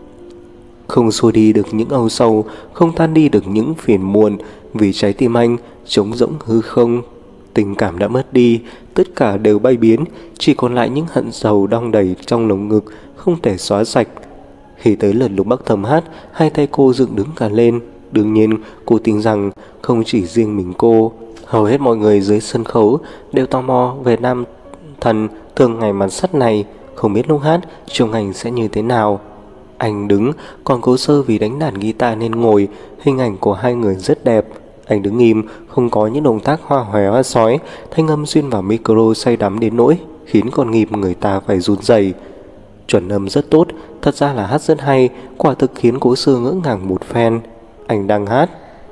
Không xua đi được những âu sầu, không tan đi được những phiền muộn, vì trái tim anh trống rỗng hư không. Tình cảm đã mất đi, tất cả đều bay biến, chỉ còn lại những hận sầu đong đầy trong lồng ngực, không thể xóa sạch. Khi tới lượt Lục Bắc Thâm hát, hai tay cô dựng đứng cả lên. Đương nhiên cô tin rằng không chỉ riêng mình cô, hầu hết mọi người dưới sân khấu đều tò mò về nam thần thường ngày mặt sắt này, không biết lúc hát trông anh sẽ như thế nào. Anh đứng, còn Cố Sơ vì đánh đàn guitar nên ngồi. Hình ảnh của hai người rất đẹp. Anh đứng im, không có những động tác hoa hòe hoa sói. Thanh âm xuyên vào micro say đắm đến nỗi khiến con nhịp người ta phải run rẩy. Chuẩn âm rất tốt, thật ra là hát rất hay, quả thực khiến Cố Sơ ngỡ ngàng một phen. Anh đang hát.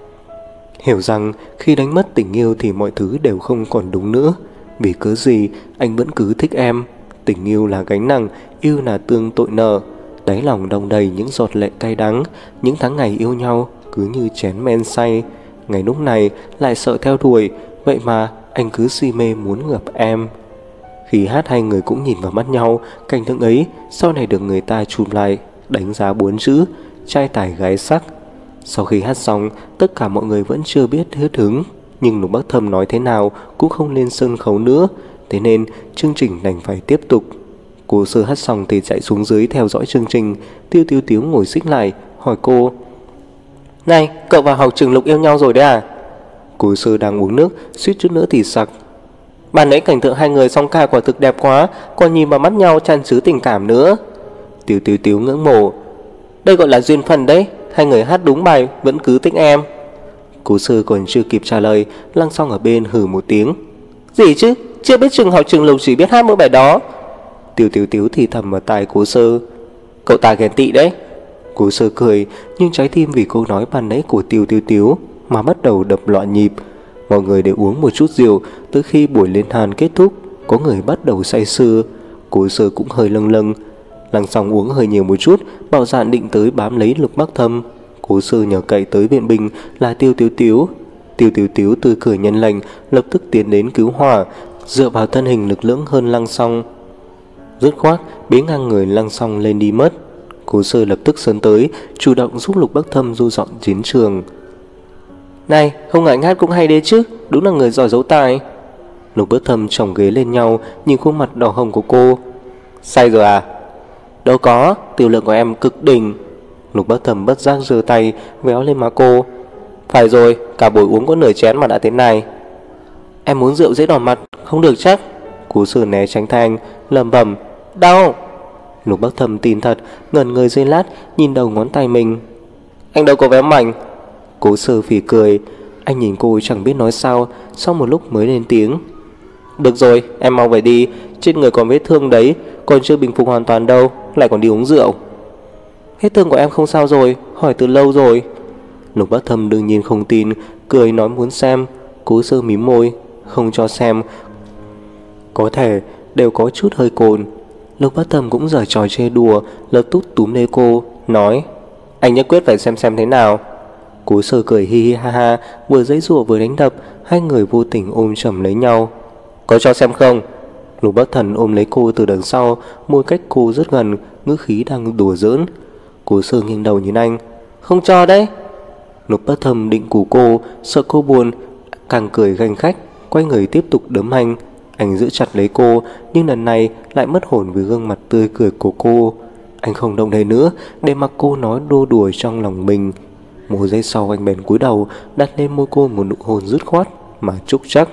Hiểu rằng khi đánh mất tình yêu thì mọi thứ đều không còn đúng nữa. Vì cớ gì anh vẫn cứ thích em. Tình yêu là gánh nặng, yêu là tương tội nợ. Đáy lòng đong đầy những giọt lệ cay đắng. Những tháng ngày yêu nhau cứ như chén men say. Ngày lúc này lại sợ theo đuổi, vậy mà anh cứ si mê muốn gặp em. Khi hát hai người cũng nhìn vào mắt nhau. Cảnh tượng ấy sau này được người ta chụp lại, đánh giá 4 chữ: trai tài gái sắc. Sau khi hát xong, tất cả mọi người vẫn chưa biết hớt hứng. Nhưng Lục Bắc Thâm nói thế nào cũng không lên sân khấu nữa, thế nên chương trình đành phải tiếp tục. Cố Sơ hát xong thì chạy xuống dưới theo dõi chương trình. Tiêu Tiếu Tiếu ngồi xích lại hỏi cô: Này, cậu và học trường Lục yêu nhau rồi đấy à? Cố Sơ đang uống nước, suýt chút nữa thì sặc. Ban nãy cảnh tượng hai người song ca quả thực đẹp quá, còn nhìn vào mắt nhau tràn trứ tình cảm nữa. Tiêu Tiếu Tiếu ngưỡng mộ: Đây gọi là duyên phận đấy, hai người hát đúng bài Vẫn Cứ Thích Em. Cố Sơ còn chưa kịp trả lời, Lăng Song ở bên hừ một tiếng: Gì chứ, chưa biết trường học trường Lục chỉ biết hát mỗi bài đó. Tiêu Tiếu Tiếu thì thầm vào tai Cố Sơ: Cậu ta ghen tị đấy. Cố Sơ cười, nhưng trái tim vì câu nói ban nãy của Tiêu Tiếu Tiếu mà bắt đầu đập loạn nhịp. Mọi người đều uống một chút rượu. Tới khi buổi liên hoan kết thúc, có người bắt đầu say sưa. Cố Sơ cũng hơi lâng lâng. Lăng Song uống hơi nhiều một chút, bảo dạn định tới bám lấy Lục Bắc Thâm. Cố Sơ nhờ cậy tới viện binh là Tiêu Tiếu Tiếu. Tiêu Tiếu Tiếu tươi cười nhân lành, lập tức tiến đến cứu hỏa, dựa vào thân hình lực lưỡng hơn Lăng Song, dứt khoát bế ngang người Lăng Song lên đi mất. Cố Sơ lập tức sớm tới, chủ động giúp Lục Bắc Thâm thu dọn chiến trường. Này, không ngại hát cũng hay đấy chứ, đúng là người giỏi giấu tài. Lục Bắc Thâm chồng ghế lên nhau, nhìn khuôn mặt đỏ hồng của cô. Say rồi à? Đâu có, tiểu lượng của em cực đỉnh. Lục Bắc Thâm bất giác giơ tay véo lên má cô. Phải rồi, cả buổi uống có nửa chén mà đã thế này. Em uống rượu dễ đỏ mặt, không được chắc. Cố Sơ né tránh thanh, lẩm bẩm, đau. Lục Bắc Thâm tin thật, ngẩn người giây lát, nhìn đầu ngón tay mình. Anh đâu có véo mảnh. Cố Sơ phì cười. Anh nhìn cô chẳng biết nói sao, sau một lúc mới lên tiếng. Được rồi, em mau về đi, trên người còn vết thương đấy, còn chưa bình phục hoàn toàn đâu, lại còn đi uống rượu. Vết thương của em không sao rồi, hỏi từ lâu rồi. Lục Bắc Thâm đương nhiên không tin, cười nói muốn xem. Cố Sơ mím môi, không cho xem. Có thể đều có chút hơi cồn. Lục Bắc Thâm cũng giở trò chê đùa, lập tức túm lấy cô, nói, anh nhất quyết phải xem thế nào. Cố Sơ cười hi hi ha ha, vừa giãy giụa vừa đánh đập, hai người vô tình ôm chầm lấy nhau. Có cho xem không? Lục Bắc Thần ôm lấy cô từ đằng sau, môi cách cô rất gần, ngữ khí đang đùa giỡn. Cố Sơ nghiêng đầu nhìn anh. Không cho đấy. Lục Bắc Thâm định cù cô, sợ cô buồn, càng cười ganh khách, quay người tiếp tục đấm anh. Anh giữ chặt lấy cô, nhưng lần này lại mất hồn với gương mặt tươi cười của cô. Anh không động đậy nữa, để mặc cô nói đô đùa trong lòng mình. Một giây sau anh bèn cúi đầu, đặt lên môi cô một nụ hôn dứt khoát mà trúc chắc.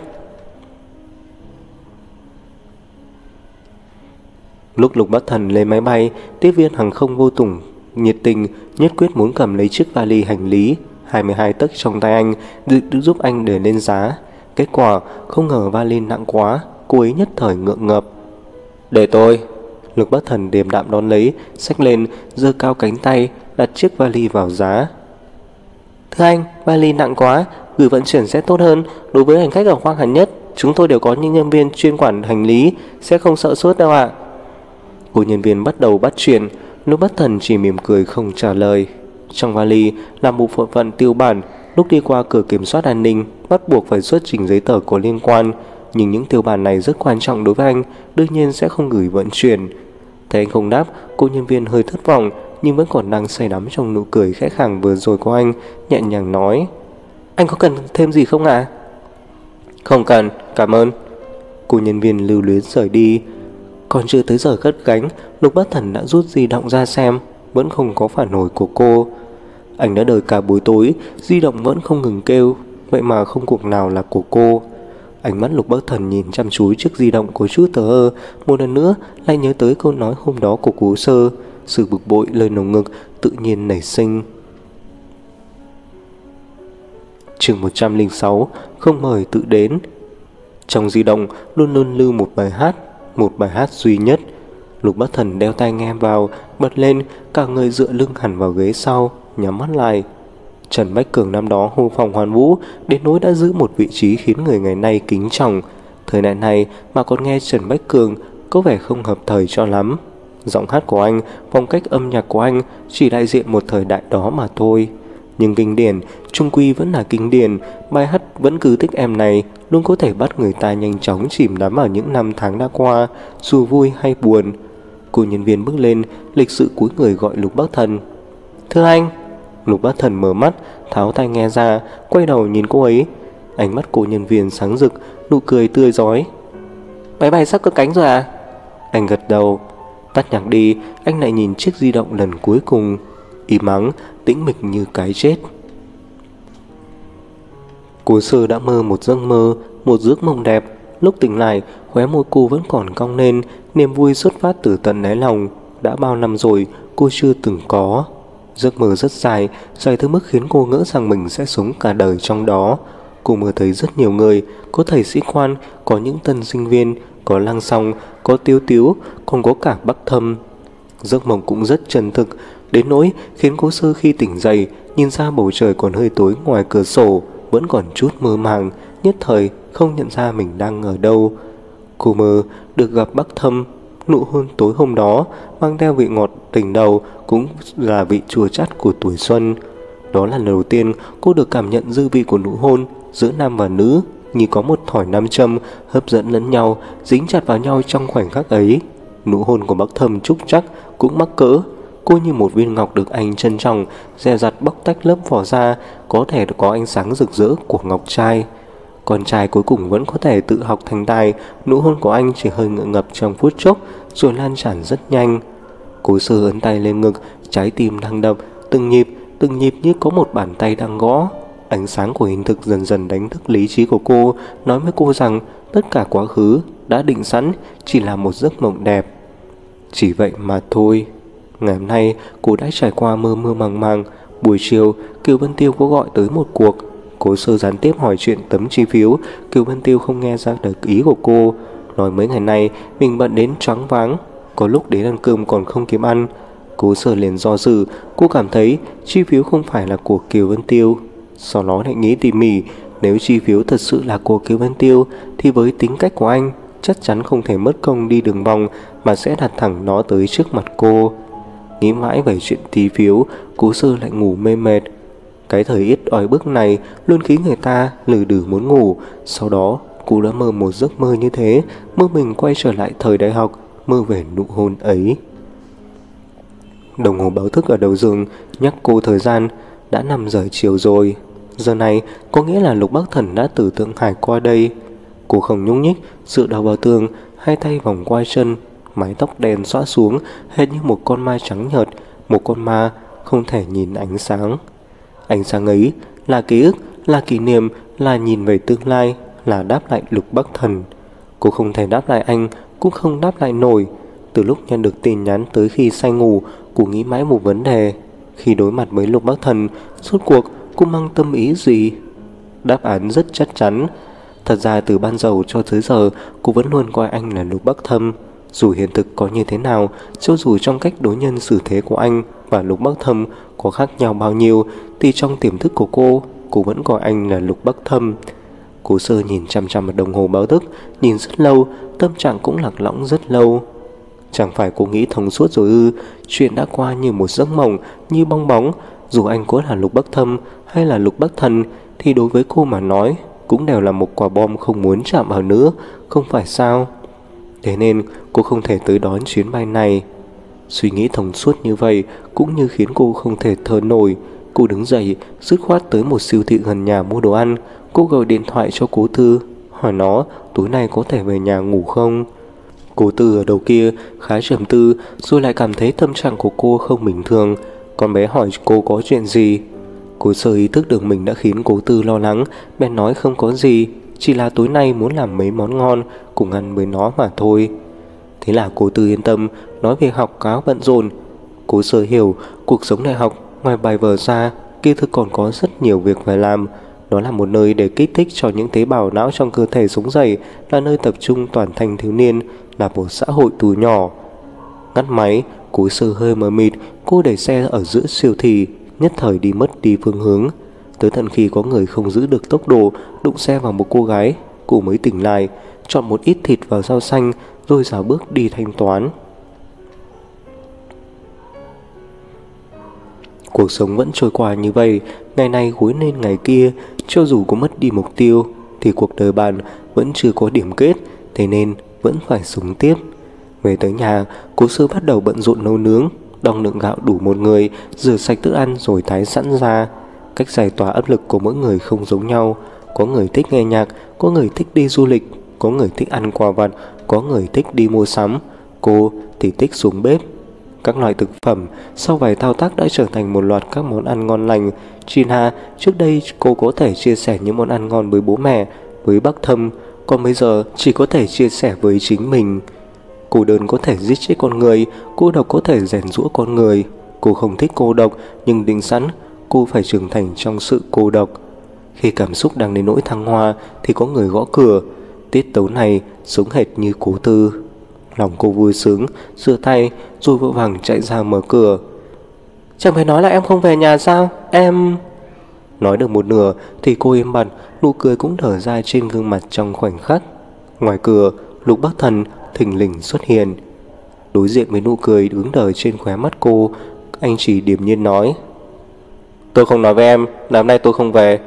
Lúc Lục Bắc Thần lên máy bay, tiếp viên hàng không Vô Tùng nhiệt tình nhất quyết muốn cầm lấy chiếc vali hành lý 22 tấc trong tay anh, định giúp anh để lên giá. Kết quả không ngờ vali nặng quá, cô ấy nhất thời ngượng ngập. Để tôi. Lục Bắc Thần điềm đạm đón lấy, xách lên, giơ cao cánh tay, đặt chiếc vali vào giá. Thưa anh, vali nặng quá, gửi vận chuyển sẽ tốt hơn. Đối với hành khách ở khoang hạng nhất, chúng tôi đều có những nhân viên chuyên quản hành lý, sẽ không sợ sốt đâu ạ. Cô nhân viên bắt đầu bắt chuyện. Lục Bắc Thần chỉ mỉm cười không trả lời. Trong vali là một bộ phận tiêu bản. Lúc đi qua cửa kiểm soát an ninh, bắt buộc phải xuất trình giấy tờ có liên quan. Nhưng những tiêu bản này rất quan trọng đối với anh, đương nhiên sẽ không gửi vận chuyển. Thấy anh không đáp, cô nhân viên hơi thất vọng, nhưng vẫn còn đang say đắm trong nụ cười khẽ khàng vừa rồi của anh, nhẹ nhàng nói, anh có cần thêm gì không ạ? Không cần, cảm ơn. Cô nhân viên lưu luyến rời đi. Còn chưa tới giờ cất cánh, Lục Bắc Thần đã rút di động ra xem, vẫn không có phản hồi của cô. Anh đã đợi cả buổi tối, di động vẫn không ngừng kêu, vậy mà không cuộc nào là của cô. Ánh mắt Lục Bắc Thần nhìn chăm chú chiếc di động có chút thờ ơ, một lần nữa lại nhớ tới câu nói hôm đó của Cố Sơ. Sự bực bội lời nồng ngực tự nhiên nảy sinh. Chương 106, không mời tự đến. Trong di động luôn luôn lưu một bài hát duy nhất. Lục Bắc Thần đeo tai nghe vào, bật lên, cả người dựa lưng hẳn vào ghế sau, nhắm mắt lại. Trần Bách Cường năm đó hô phong hoán vũ, đến nỗi đã giữ một vị trí khiến người ngày nay kính trọng. Thời đại này mà còn nghe Trần Bách Cường có vẻ không hợp thời cho lắm. Giọng hát của anh, phong cách âm nhạc của anh chỉ đại diện một thời đại đó mà thôi. Nhưng kinh điển, chung quy vẫn là kinh điển. Bài hát Vẫn Cứ Thích Em này luôn có thể bắt người ta nhanh chóng chìm đắm ở những năm tháng đã qua, dù vui hay buồn. Cô nhân viên bước lên, lịch sự cúi người gọi Lục Bắc Thần. Thưa anh. Lục Bắc Thần mở mắt, tháo tai nghe ra, quay đầu nhìn cô ấy. Ánh mắt cô nhân viên sáng rực, nụ cười tươi rói. Máy bay sắp cất cánh rồi à? Anh gật đầu. Tắt nhạc đi, anh lại nhìn chiếc di động lần cuối cùng. Im ắng, tĩnh mịch như cái chết. Cố Sơ đã mơ một giấc mơ, một giấc mộng đẹp. Lúc tỉnh lại, khóe môi cô vẫn còn cong lên, niềm vui xuất phát từ tận đáy lòng. Đã bao năm rồi cô chưa từng có. Giấc mơ rất dài, dài tới mức khiến cô ngỡ rằng mình sẽ sống cả đời trong đó. Cô mơ thấy rất nhiều người, có thầy sĩ quan, có những tân sinh viên, có Lăng Song, có Tiếu Tiếu, còn có cả Bắc Thâm. Giấc mộng cũng rất chân thực, đến nỗi khiến Cố Sơ khi tỉnh dậy, nhìn ra bầu trời còn hơi tối ngoài cửa sổ, vẫn còn chút mơ màng, nhất thời không nhận ra mình đang ở đâu. Cô mơ được gặp Bắc Thâm. Nụ hôn tối hôm đó mang theo vị ngọt tỉnh đầu, cũng là vị chua chát của tuổi xuân. Đó là lần đầu tiên cô được cảm nhận dư vị của nụ hôn giữa nam và nữ, như có một thỏi nam châm hấp dẫn lẫn nhau, dính chặt vào nhau trong khoảnh khắc ấy. Nụ hôn của Bắc Thâm trúc chắc cũng mắc cỡ. Cô như một viên ngọc được anh trân trọng, dè dặt bóc tách lớp vỏ da, có thể có ánh sáng rực rỡ của ngọc trai. Con trai cuối cùng vẫn có thể tự học thành tài. Nụ hôn của anh chỉ hơi ngượng ngập trong phút chốc, rồi lan tràn rất nhanh. Cố Sơ ấn tay lên ngực, trái tim đang đập, từng nhịp như có một bàn tay đang gõ. Ánh sáng của hình thực dần dần đánh thức lý trí của cô, nói với cô rằng tất cả quá khứ đã định sẵn, chỉ là một giấc mộng đẹp. Chỉ vậy mà thôi. Ngày hôm nay cô đã trải qua mơ mơ màng màng. Buổi chiều Kiều Vân Tiêu có gọi tới một cuộc. Cố Sơ gián tiếp hỏi chuyện tấm chi phiếu. Kiều Vân Tiêu không nghe ra được ý của cô, nói mấy ngày nay mình bận đến choáng váng, có lúc đến ăn cơm còn không kiếm ăn. Cố Sơ liền do dự. Cô cảm thấy chi phiếu không phải là của Kiều Vân Tiêu. Sau đó lại nghĩ tỉ mỉ, nếu chi phiếu thật sự là của Kiều Vân Tiêu thì với tính cách của anh chắc chắn không thể mất công đi đường vòng, mà sẽ đặt thẳng nó tới trước mặt cô. Nghĩ mãi về chuyện chi phiếu, Cố Sơ lại ngủ mê mệt. Cái thời ít ỏi bức này luôn khiến người ta lử đử muốn ngủ. Sau đó cô đã mơ một giấc mơ như thế, mơ mình quay trở lại thời đại học, mơ về nụ hôn ấy. Đồng hồ báo thức ở đầu giường nhắc cô thời gian đã 5 giờ chiều rồi. Giờ này có nghĩa là Lục Bắc Thần đã từ Thượng Hải qua đây. Cô không nhúc nhích, dựa đầu vào tường, hai tay vòng quai chân, mái tóc đen xõa xuống, hệt như một con ma trắng nhợt, một con ma không thể nhìn ánh sáng. Ánh sáng ấy là ký ức, là kỷ niệm, là nhìn về tương lai, là đáp lại Lục Bắc Thần. Cô không thể đáp lại anh, cũng không đáp lại nổi. Từ lúc nhận được tin nhắn tới khi say ngủ, cô nghĩ mãi một vấn đề. Khi đối mặt với Lục Bắc Thần, rốt cuộc cô mang tâm ý gì? Đáp án rất chắc chắn. Thật ra từ ban đầu cho tới giờ, cô vẫn luôn coi anh là Lục Bắc Thâm. Dù hiện thực có như thế nào, cho dù trong cách đối nhân xử thế của anh và Lục Bắc Thâm có khác nhau bao nhiêu, thì trong tiềm thức của cô vẫn coi anh là Lục Bắc Thâm. Cố Sơ nhìn chăm chăm vào đồng hồ báo thức, nhìn rất lâu, tâm trạng cũng lạc lõng rất lâu. Chẳng phải cô nghĩ thông suốt rồi ư? Chuyện đã qua như một giấc mộng, như bong bóng. Dù anh có là Lục Bắc Thâm hay là Lục Bắc Thần, thì đối với cô mà nói cũng đều là một quả bom không muốn chạm vào nữa, không phải sao? Thế nên cô không thể tới đón chuyến bay này. Suy nghĩ thông suốt như vậy cũng như khiến cô không thể thở nổi. Cô đứng dậy, dứt khoát tới một siêu thị gần nhà mua đồ ăn. Cô gọi điện thoại cho Cố Tư, hỏi nó tối nay có thể về nhà ngủ không. Cố Tư ở đầu kia khá trầm tư, rồi lại cảm thấy tâm trạng của cô không bình thường. Con bé hỏi cô có chuyện gì. Cố Sơ ý thức được mình đã khiến Cố Tư lo lắng, bèn nói không có gì, chỉ là tối nay muốn làm mấy món ngon cùng ăn với nó mà thôi. Thế là Cố Tư yên tâm, nói việc học cáo bận rộn. Cố Sơ hiểu cuộc sống đại học ngoài bài vở ra, kia thực còn có rất nhiều việc phải làm. Nó là một nơi để kích thích cho những tế bào não trong cơ thể sống dậy, là nơi tập trung toàn thanh thiếu niên, là một xã hội tù nhỏ. Ngắt máy, Cố Sơ hơi mờ mịt. Cô đẩy xe ở giữa siêu thị, nhất thời đi mất đi phương hướng. Tới tận khi có người không giữ được tốc độ đụng xe vào một cô gái, cô mới tỉnh lại, chọn một ít thịt và rau xanh, rồi dạo bước đi thanh toán. Cuộc sống vẫn trôi qua như vậy, ngày này gối lên ngày kia. Cho dù có mất đi mục tiêu thì cuộc đời bạn vẫn chưa có điểm kết, thế nên vẫn phải sống tiếp. Về tới nhà, Cố Sơ bắt đầu bận rộn nấu nướng, đong lượng gạo đủ một người, rửa sạch thức ăn rồi thái sẵn ra. Cách giải tỏa áp lực của mỗi người không giống nhau. Có người thích nghe nhạc, có người thích đi du lịch, có người thích ăn quà vặt, có người thích đi mua sắm. Cô thì thích xuống bếp. Các loại thực phẩm sau vài thao tác đã trở thành một loạt các món ăn ngon lành. China, trước đây cô có thể chia sẻ những món ăn ngon với bố mẹ, với Bắc Thâm, còn bây giờ chỉ có thể chia sẻ với chính mình. Cô đơn có thể giết chết con người, cô độc có thể rèn giũa con người. Cô không thích cô độc, nhưng định sẵn cô phải trưởng thành trong sự cô độc. Khi cảm xúc đang đến nỗi thăng hoa thì có người gõ cửa. Tiết tấu này giống hệt như Cố Tư. Lòng cô vui sướng, rửa tay rồi vội vàng chạy ra mở cửa. Chẳng phải nói là em không về nhà sao? Em... Nói được một nửa thì cô im bặt, nụ cười cũng nở ra trên gương mặt trong khoảnh khắc. Ngoài cửa, Lục Bắc Thần thình lình xuất hiện. Đối diện với nụ cười đứng đờ trên khóe mắt cô, anh chỉ điềm nhiên nói: tôi không nói với em là hôm nay tôi không về.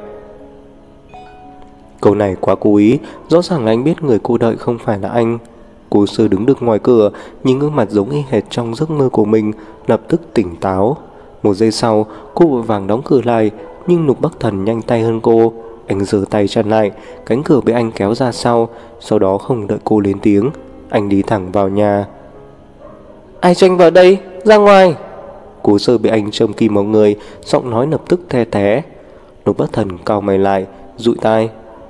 Câu này quá cố ý, rõ ràng là anh biết người cô đợi không phải là anh. Cố Sư đứng được ngoài cửa, nhìn gương mặt giống y hệt trong giấc mơ của mình, lập tức tỉnh táo. Một giây sau, cô vội vàng đóng cửa lại, nhưng Lục Bắc Thần nhanh tay hơn cô. Anh giơ tay chặn lại, cánh cửa bị anh kéo ra sau đó không đợi cô lên tiếng, anh đi thẳng vào nhà. Ai cho anh vào đây, ra ngoài! Cố Sư bị anh châm kim vào người, giọng nói lập tức the thé. Lục Bắc Thần cau mày lại, dụi tai.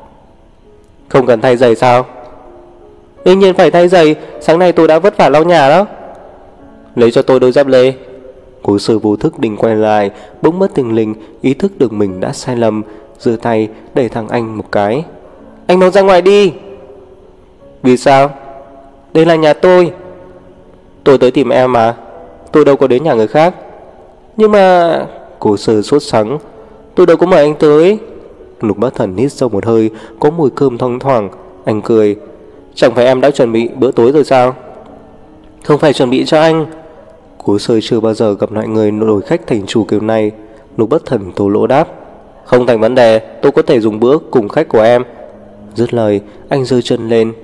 Không cần thay giày sao? Đương nhiên phải thay giày, sáng nay tôi đã vất vả lau nhà đó. Lấy cho tôi đôi dép lê. Cố Sư vô thức định quay lại, bỗng bất thình lình ý thức được mình đã sai lầm, giơ tay đẩy thằng anh một cái. Anh mau ra ngoài đi! Vì sao? Đây là nhà tôi. Tôi tới tìm em mà, tôi đâu có đến nhà người khác. Nhưng mà... Cố Sư sốt sắng. Tôi đâu có mời anh tới. Lục Bắc Thần hít sâu một hơi, có mùi cơm thoang thoảng. Anh cười. Chẳng phải em đã chuẩn bị bữa tối rồi sao? Không phải chuẩn bị cho anh. Cố Sư chưa bao giờ gặp loại người đổi khách thành chủ kiểu này. Lục Bắc Thần thô lỗ đáp. Không thành vấn đề, tôi có thể dùng bữa cùng khách của em. Dứt lời, anh giơ chân lên.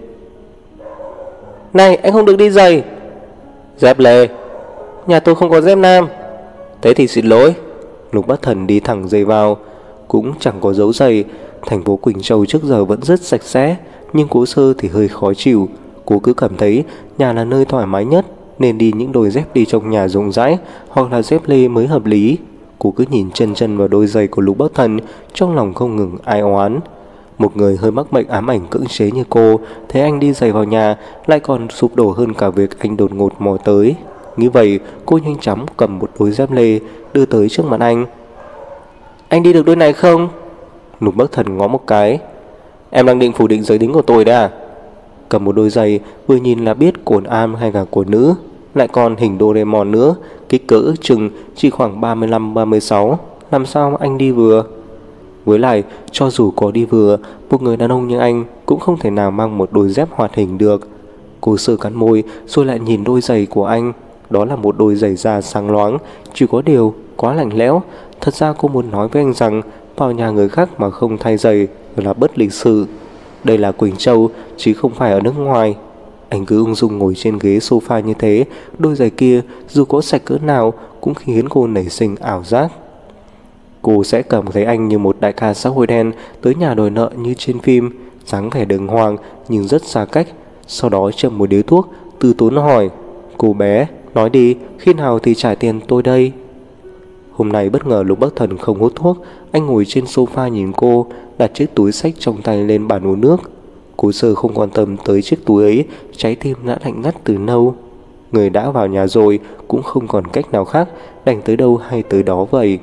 Này, anh không được đi giày. Dép lê. Nhà tôi không có dép nam. Thế thì xin lỗi. Lục Bắc Thần đi thẳng giày vào, cũng chẳng có dấu giày. Thành phố Quỳnh Châu trước giờ vẫn rất sạch sẽ, nhưng Cố Sư thì hơi khó chịu. Cô cứ cảm thấy nhà là nơi thoải mái nhất, nên đi những đôi dép đi trong nhà rộng rãi, hoặc là dép lê mới hợp lý. Cô cứ nhìn chân vào đôi giày của Lục Bắc Thần, trong lòng không ngừng ai oán. Một người hơi mắc bệnh ám ảnh cưỡng chế như cô, thấy anh đi giày vào nhà lại còn sụp đổ hơn cả việc anh đột ngột mò tới. Như vậy, cô nhanh chóng cầm một đôi dép lê đưa tới trước mặt anh. Anh đi được đôi này không? Lục Bắc Thần ngó một cái. Em đang định phủ định giới tính của tôi đấy à? Cầm một đôi giày vừa nhìn là biết của nam hay là của nữ, lại còn hình Doraemon nữa, kích cỡ ước chừng chỉ khoảng 35-36, làm sao anh đi vừa? Với lại, cho dù có đi vừa, một người đàn ông như anh cũng không thể nào mang một đôi dép hoạt hình được. Cô Sư cắn môi rồi lại nhìn đôi giày của anh. Đó là một đôi giày da sáng loáng, chỉ có điều quá lạnh lẽo. Thật ra cô muốn nói với anh rằng vào nhà người khác mà không thay giày là bất lịch sự. Đây là Quỳnh Châu chứ không phải ở nước ngoài. Anh cứ ung dung ngồi trên ghế sofa như thế, đôi giày kia dù có sạch cỡ nào cũng khiến cô nảy sinh ảo giác. Cô sẽ cảm thấy anh như một đại ca xã hội đen tới nhà đòi nợ như trên phim, dáng vẻ đường hoàng nhưng rất xa cách. Sau đó châm một điếu thuốc, từ tốn hỏi. Cô bé, nói đi, khi nào thì trả tiền tôi đây? Hôm nay bất ngờ Lục Bắc Thần không hút thuốc. Anh ngồi trên sofa nhìn cô, đặt chiếc túi xách trong tay lên bàn uống nước. Cố Sư không quan tâm tới chiếc túi ấy, trái tim đã lạnh ngắt từ lâu. Người đã vào nhà rồi cũng không còn cách nào khác, đành tới đâu hay tới đó vậy.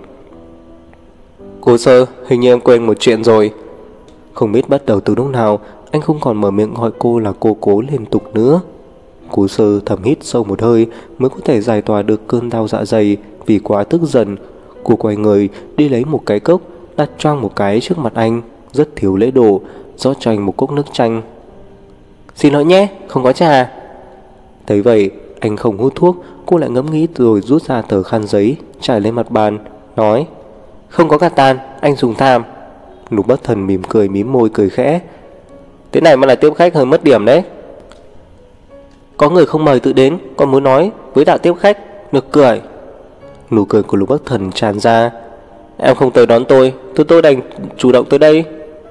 Cố Sư, hình như em quên một chuyện rồi. Không biết bắt đầu từ lúc nào, anh không còn mở miệng gọi cô là cô Cố liên tục nữa. Cố Sư thầm hít sâu một hơi mới có thể giải tỏa được cơn đau dạ dày vì quá tức giận. Cô quay người đi lấy một cái cốc, đặt choang một cái trước mặt anh, rất thiếu lễ độ, rót cho anh một cốc nước chanh. Xin lỗi nhé, không có trà. Thấy vậy, anh không hút thuốc. Cô lại ngẫm nghĩ rồi rút ra tờ khăn giấy trải lên mặt bàn, nói: Không có cà tan, anh dùng tham. Lục Bắc Thần mỉm cười, mím môi cười khẽ. Thế này mà là tiếp khách hơi mất điểm đấy. Có người không mời tự đến, còn muốn nói với đạo tiếp khách, nực cười. Nụ cười của Lục Bắc Thần tràn ra. Em không tới đón tôi đành chủ động tới đây.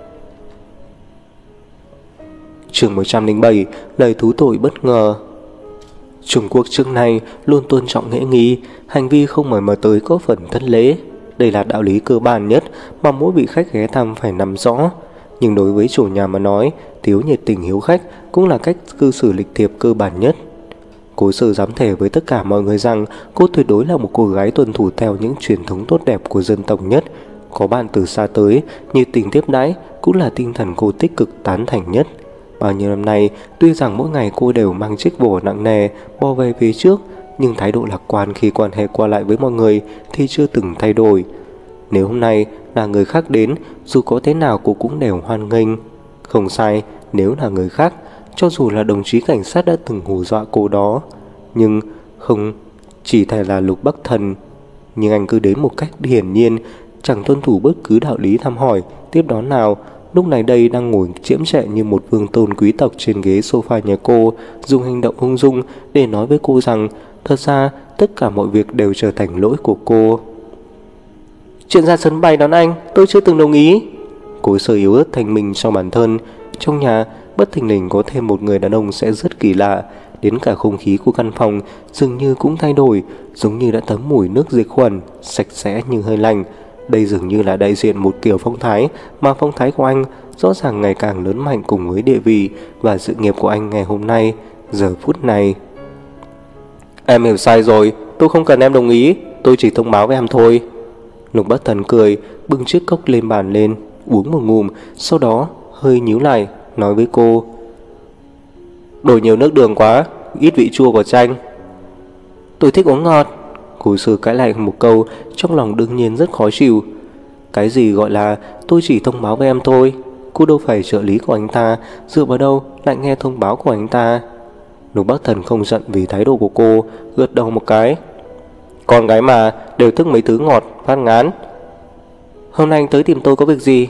Chương 107, lời thú tội bất ngờ. Trung Quốc trước nay luôn tôn trọng lễ nghi, hành vi không mời mà tới có phần thất lễ. Đây là đạo lý cơ bản nhất mà mỗi vị khách ghé thăm phải nắm rõ. Nhưng đối với chủ nhà mà nói, thiếu nhiệt tình hiếu khách cũng là cách cư xử lịch thiệp cơ bản nhất. Cố Sư dám thề với tất cả mọi người rằng cô tuyệt đối là một cô gái tuân thủ theo những truyền thống tốt đẹp của dân tộc nhất. Có bạn từ xa tới, nhiệt tình tiếp đãi cũng là tinh thần cô tích cực tán thành nhất. Bao nhiêu năm nay, tuy rằng mỗi ngày cô đều mang chiếc vồ nặng nề bò về phía trước, nhưng thái độ lạc quan khi quan hệ qua lại với mọi người thì chưa từng thay đổi. Nếu hôm nay là người khác đến, dù có thế nào cô cũng đều hoan nghênh. Không sai, nếu là người khác, cho dù là đồng chí cảnh sát đã từng hù dọa cô đó, nhưng không chỉ thể là Lục Bắc Thần. Nhưng anh cứ đến một cách hiển nhiên, chẳng tuân thủ bất cứ đạo lý thăm hỏi, tiếp đón nào. Lúc này đây đang ngồi chiếm trệ như một vương tôn quý tộc trên ghế sofa nhà cô, dùng hành động ung dung để nói với cô rằng thật ra tất cả mọi việc đều trở thành lỗi của cô. Chuyện ra sân bay đón anh, tôi chưa từng đồng ý. Cô sơ yếu ớt thành mình trong bản thân. Trong nhà, bất thình lình có thêm một người đàn ông sẽ rất kỳ lạ. Đến cả không khí của căn phòng dường như cũng thay đổi, giống như đã thấm mùi nước diệt khuẩn, sạch sẽ nhưng hơi lạnh. Đây dường như là đại diện một kiểu phong thái, mà phong thái của anh rõ ràng ngày càng lớn mạnh cùng với địa vị và sự nghiệp của anh ngày hôm nay, giờ phút này. Em hiểu sai rồi, tôi không cần em đồng ý, tôi chỉ thông báo với em thôi. Lục Bắc Thần cười, bưng chiếc cốc lên bàn lên, uống một ngụm, sau đó hơi nhíu lại, nói với cô: đổ nhiều nước đường quá, ít vị chua của chanh. Tôi thích uống ngọt. Cô sư cãi lại một câu, trong lòng đương nhiên rất khó chịu. Cái gì gọi là tôi chỉ thông báo với em thôi? Cô đâu phải trợ lý của anh ta, dựa vào đâu lại nghe thông báo của anh ta? Lục Bắc Thần không giận vì thái độ của cô, gật đầu một cái. Con gái mà đều thích mấy thứ ngọt, phát ngán. Hôm nay anh tới tìm tôi có việc gì?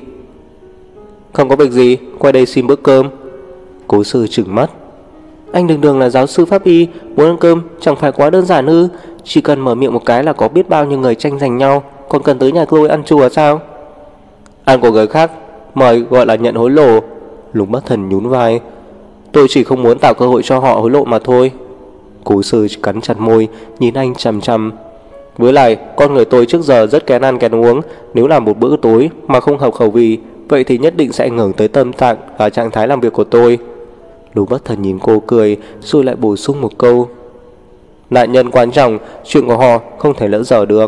Không có việc gì, qua đây xin bữa cơm. Cố sư trừng mắt. Anh đường đường là giáo sư pháp y, muốn ăn cơm chẳng phải quá đơn giản ư? Chỉ cần mở miệng một cái là có biết bao nhiêu người tranh giành nhau, còn cần tới nhà tôi ăn chùa sao? Ăn của người khác mời gọi là nhận hối lộ. Lục Bắc Thần nhún vai. Tôi chỉ không muốn tạo cơ hội cho họ hối lộ mà thôi. Cố sư cắn chặt môi, nhìn anh chằm chằm. Với lại, con người tôi trước giờ rất kén ăn kén uống. Nếu làm một bữa tối mà không hợp khẩu vị, vậy thì nhất định sẽ ảnh hưởng tới tâm trạng và trạng thái làm việc của tôi. Lục Bắc Thần nhìn cô cười, rồi lại bổ sung một câu. Nạn nhân quan trọng, chuyện của họ không thể lỡ dở được.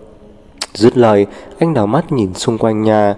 Dứt lời, anh đảo mắt nhìn xung quanh nhà.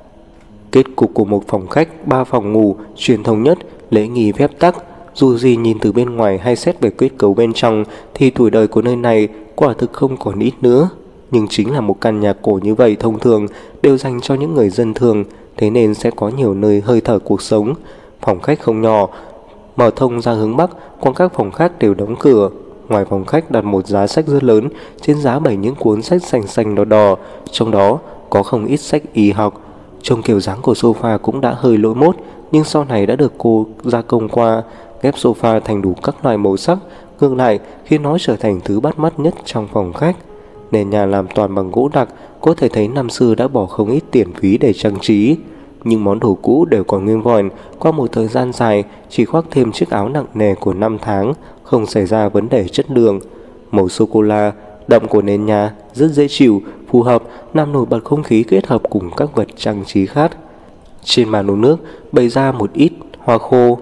Kết cục của một phòng khách, 3 phòng ngủ, truyền thống nhất, lễ nghi phép tắc. Dù gì nhìn từ bên ngoài hay xét về kết cấu bên trong, thì tuổi đời của nơi này quả thực không còn ít nữa. Nhưng chính là một căn nhà cổ như vậy thông thường đều dành cho những người dân thường, thế nên sẽ có nhiều nơi hơi thở cuộc sống. Phòng khách không nhỏ, mở thông ra hướng Bắc, còn các phòng khác đều đóng cửa. Ngoài phòng khách đặt một giá sách rất lớn, trên giá bày những cuốn sách xanh xanh đỏ đỏ, trong đó có không ít sách y học. Trông kiểu dáng của sofa cũng đã hơi lỗi mốt, nhưng sau này đã được cô gia công qua, ghép sofa thành đủ các loại màu sắc, ngược lại khiến nó trở thành thứ bắt mắt nhất trong phòng khách. Nền nhà làm toàn bằng gỗ đặc, có thể thấy năm xưa đã bỏ không ít tiền phí để trang trí. Nhưng món đồ cũ đều còn nguyên vòn, qua một thời gian dài chỉ khoác thêm chiếc áo nặng nề của 5 tháng, không xảy ra vấn đề chất lượng. Màu sô-cô-la đậm của nền nhà rất dễ chịu, phù hợp làm nổi bật không khí kết hợp cùng các vật trang trí khác. Trên bàn uống nước bày ra một ít hoa khô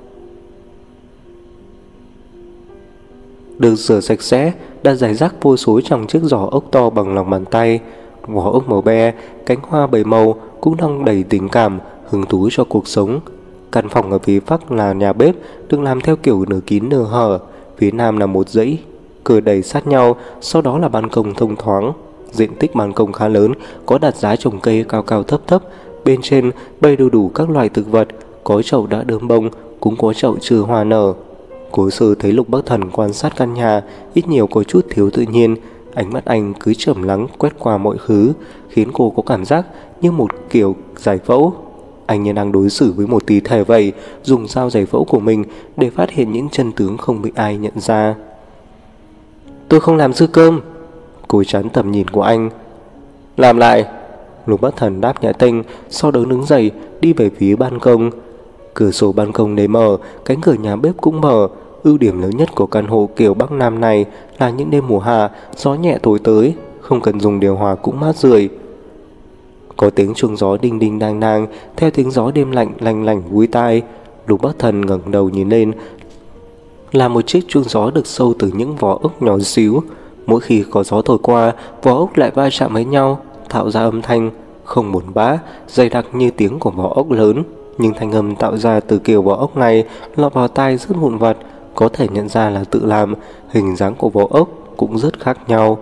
được rửa sạch sẽ, đặt rải rác vô số trong chiếc giỏ ốc to bằng lòng bàn tay. Vỏ ốc màu be, cánh hoa bảy màu cũng đang đầy tình cảm, hứng thú cho cuộc sống. Căn phòng ở phía bắc là nhà bếp, được làm theo kiểu nửa kín nửa hở. Phía nam là một dãy cửa đầy sát nhau, sau đó là ban công thông thoáng. Diện tích ban công khá lớn, có đặt giá trồng cây cao cao thấp thấp. Bên trên bày đủ các loại thực vật, có chậu đã đơm bông, cũng có chậu chưa hoa nở. Cố sư thấy Lục Bắc Thần quan sát căn nhà, ít nhiều có chút thiếu tự nhiên. Ánh mắt anh cứ trầm lắng quét qua mọi thứ, khiến cô có cảm giác như một kiểu giải phẫu. Anh như đang đối xử với một tí thể vậy, dùng dao giải phẫu của mình để phát hiện những chân tướng không bị ai nhận ra. Tôi không làm dư cơm. Cô chắn tầm nhìn của anh. Làm lại. Lục Bắc Thần đáp nhã tênh, sau đó đứng dậy đi về phía ban công. Cửa sổ ban công để mở, cánh cửa nhà bếp cũng mở. Ưu điểm lớn nhất của căn hộ kiểu Bắc Nam này là những đêm mùa hạ, gió nhẹ thổi tới, không cần dùng điều hòa cũng mát rượi. Có tiếng chuông gió đinh đinh đang đang, theo tiếng gió đêm lạnh lành lành vui tai. Lục Bắc Thần ngẩng đầu nhìn lên, là một chiếc chuông gió được sâu từ những vỏ ốc nhỏ xíu. Mỗi khi có gió thổi qua, vỏ ốc lại va chạm với nhau, tạo ra âm thanh không buồn bã, dày đặc như tiếng của vỏ ốc lớn. Nhưng thanh âm tạo ra từ kiểu vỏ ốc này lọt vào tai rất vụn vặt, có thể nhận ra là tự làm. Hình dáng của vỏ ốc cũng rất khác nhau.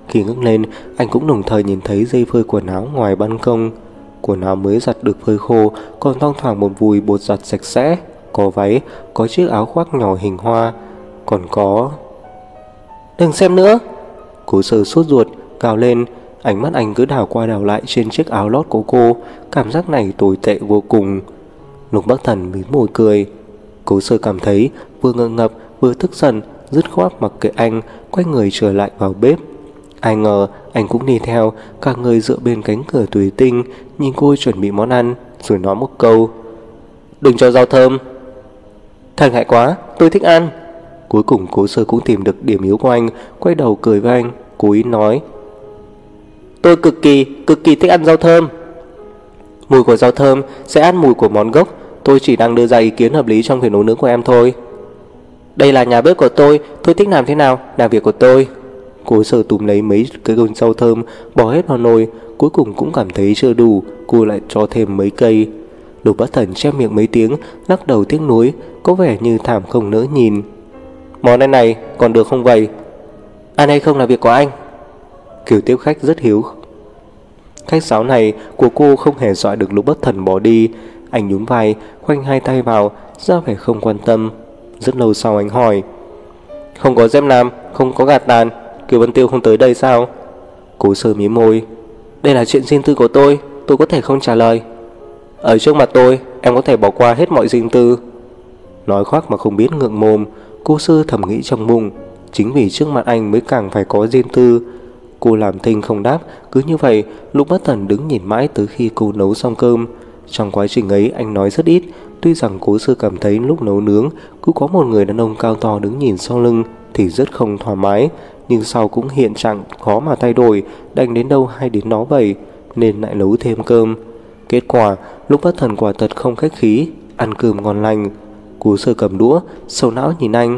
Khi ngước lên, anh cũng đồng thời nhìn thấy dây phơi quần áo ngoài ban công. Quần áo mới giặt được phơi khô, còn thoang thoảng một vùi bột giặt sạch sẽ. Có váy, có chiếc áo khoác nhỏ hình hoa, còn có... Đừng xem nữa! Cố Sơ sốt ruột, gào lên. Ánh mắt anh cứ đảo qua đảo lại trên chiếc áo lót của cô. Cảm giác này tồi tệ vô cùng. Lục Bắc Thần mím môi cười. Cố Sơ cảm thấy vừa ngượng ngập vừa tức giận, dứt khoát mặc kệ anh, quay người trở lại vào bếp. Ai ngờ anh cũng đi theo, cả người dựa bên cánh cửa thủy tinh, nhìn cô chuẩn bị món ăn, rồi nói một câu: Đừng cho rau thơm. Thật ngại quá, tôi thích ăn. Cuối cùng Cố Sơ cũng tìm được điểm yếu của anh, quay đầu cười với anh, cố ý nói: Tôi cực kỳ thích ăn rau thơm. Mùi của rau thơm sẽ ăn mùi của món gốc. Tôi chỉ đang đưa ra ý kiến hợp lý trong việc nấu nướng của em thôi. Đây là nhà bếp của tôi thích làm thế nào là việc của tôi. Cố Sơ túm lấy mấy cái gừng rau thơm, bỏ hết vào nồi. Cuối cùng cũng cảm thấy chưa đủ, cô lại cho thêm mấy cây. Lục Bắc Thần chép miệng mấy tiếng, lắc đầu tiếc nuối, có vẻ như thảm không nỡ nhìn. Món ăn này còn được không vậy? Ăn hay không là việc của anh. Kiểu tiếp khách rất hiếu. Khách sáo này của cô không hề dọa được Lục Bắc Thần bỏ đi. Anh nhún vai, khoanh hai tay vào, ra vẻ không quan tâm. Rất lâu sau anh hỏi: Không có dép nam, không có gạt tàn, Kiều Vân Tiêu không tới đây sao? Cố Sơ mím môi: Đây là chuyện riêng tư của tôi có thể không trả lời. Ở trước mặt tôi, em có thể bỏ qua hết mọi riêng tư. Nói khoác mà không biết ngượng mồm. Cô Sơ thầm nghĩ trong bụng, chính vì trước mặt anh mới càng phải có riêng tư. Cô làm thinh không đáp. Cứ như vậy Lục Bắc Thần đứng nhìn mãi tới khi cô nấu xong cơm. Trong quá trình ấy anh nói rất ít. Tuy rằng Cố Sơ cảm thấy lúc nấu nướng cứ có một người đàn ông cao to đứng nhìn sau lưng thì rất không thoải mái, nhưng sau cũng hiện trạng khó mà thay đổi, đành đến đâu hay đến đó vậy, nên lại nấu thêm cơm. Kết quả Lục Bắc Thần quả thật không khách khí, ăn cơm ngon lành. Cố Sơ cầm đũa sầu não nhìn anh: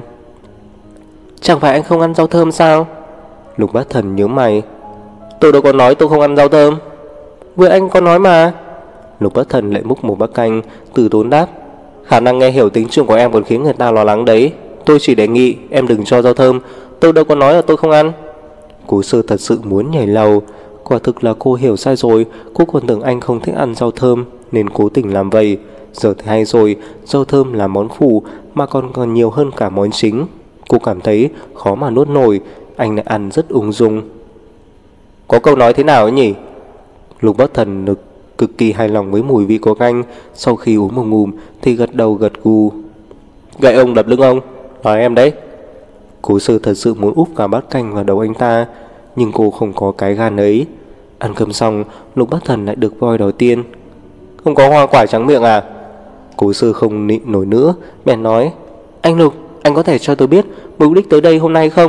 Chẳng phải anh không ăn rau thơm sao? Lục Bắc Thần nhớ mày: Tôi đâu có nói tôi không ăn rau thơm. Vừa anh có nói mà. Lục Bắc Thần lại múc một bát canh, từ tốn đáp: Khả năng nghe hiểu tính trường của em còn khiến người ta lo lắng đấy. Tôi chỉ đề nghị em đừng cho rau thơm, tôi đâu có nói là tôi không ăn. Cố Sơ thật sự muốn nhảy lầu. Quả thực là cô hiểu sai rồi. Cô còn tưởng anh không thích ăn rau thơm nên cố tình làm vậy. Giờ thì hay rồi, rau thơm là món phụ mà còn nhiều hơn cả món chính. Cô cảm thấy khó mà nuốt nổi. Anh lại ăn rất ung dung. Có câu nói thế nào ấy nhỉ? Lục Bắc Thần cực kỳ hài lòng với mùi vị của canh. Sau khi uống một ngụm thì gật đầu gật gù: Gậy ông đập lưng ông, nói em đấy. Cố Sơ thật sự muốn úp cả bát canh vào đầu anh ta, nhưng cô không có cái gan ấy. Ăn cơm xong, Lục Bắc Thần lại được voi đầu tiên. Không có hoa quả trắng miệng à? Cố Sơ không nịnh nổi nữa, bèn nói: Anh Lục, anh có thể cho tôi biết mục đích tới đây hôm nay không?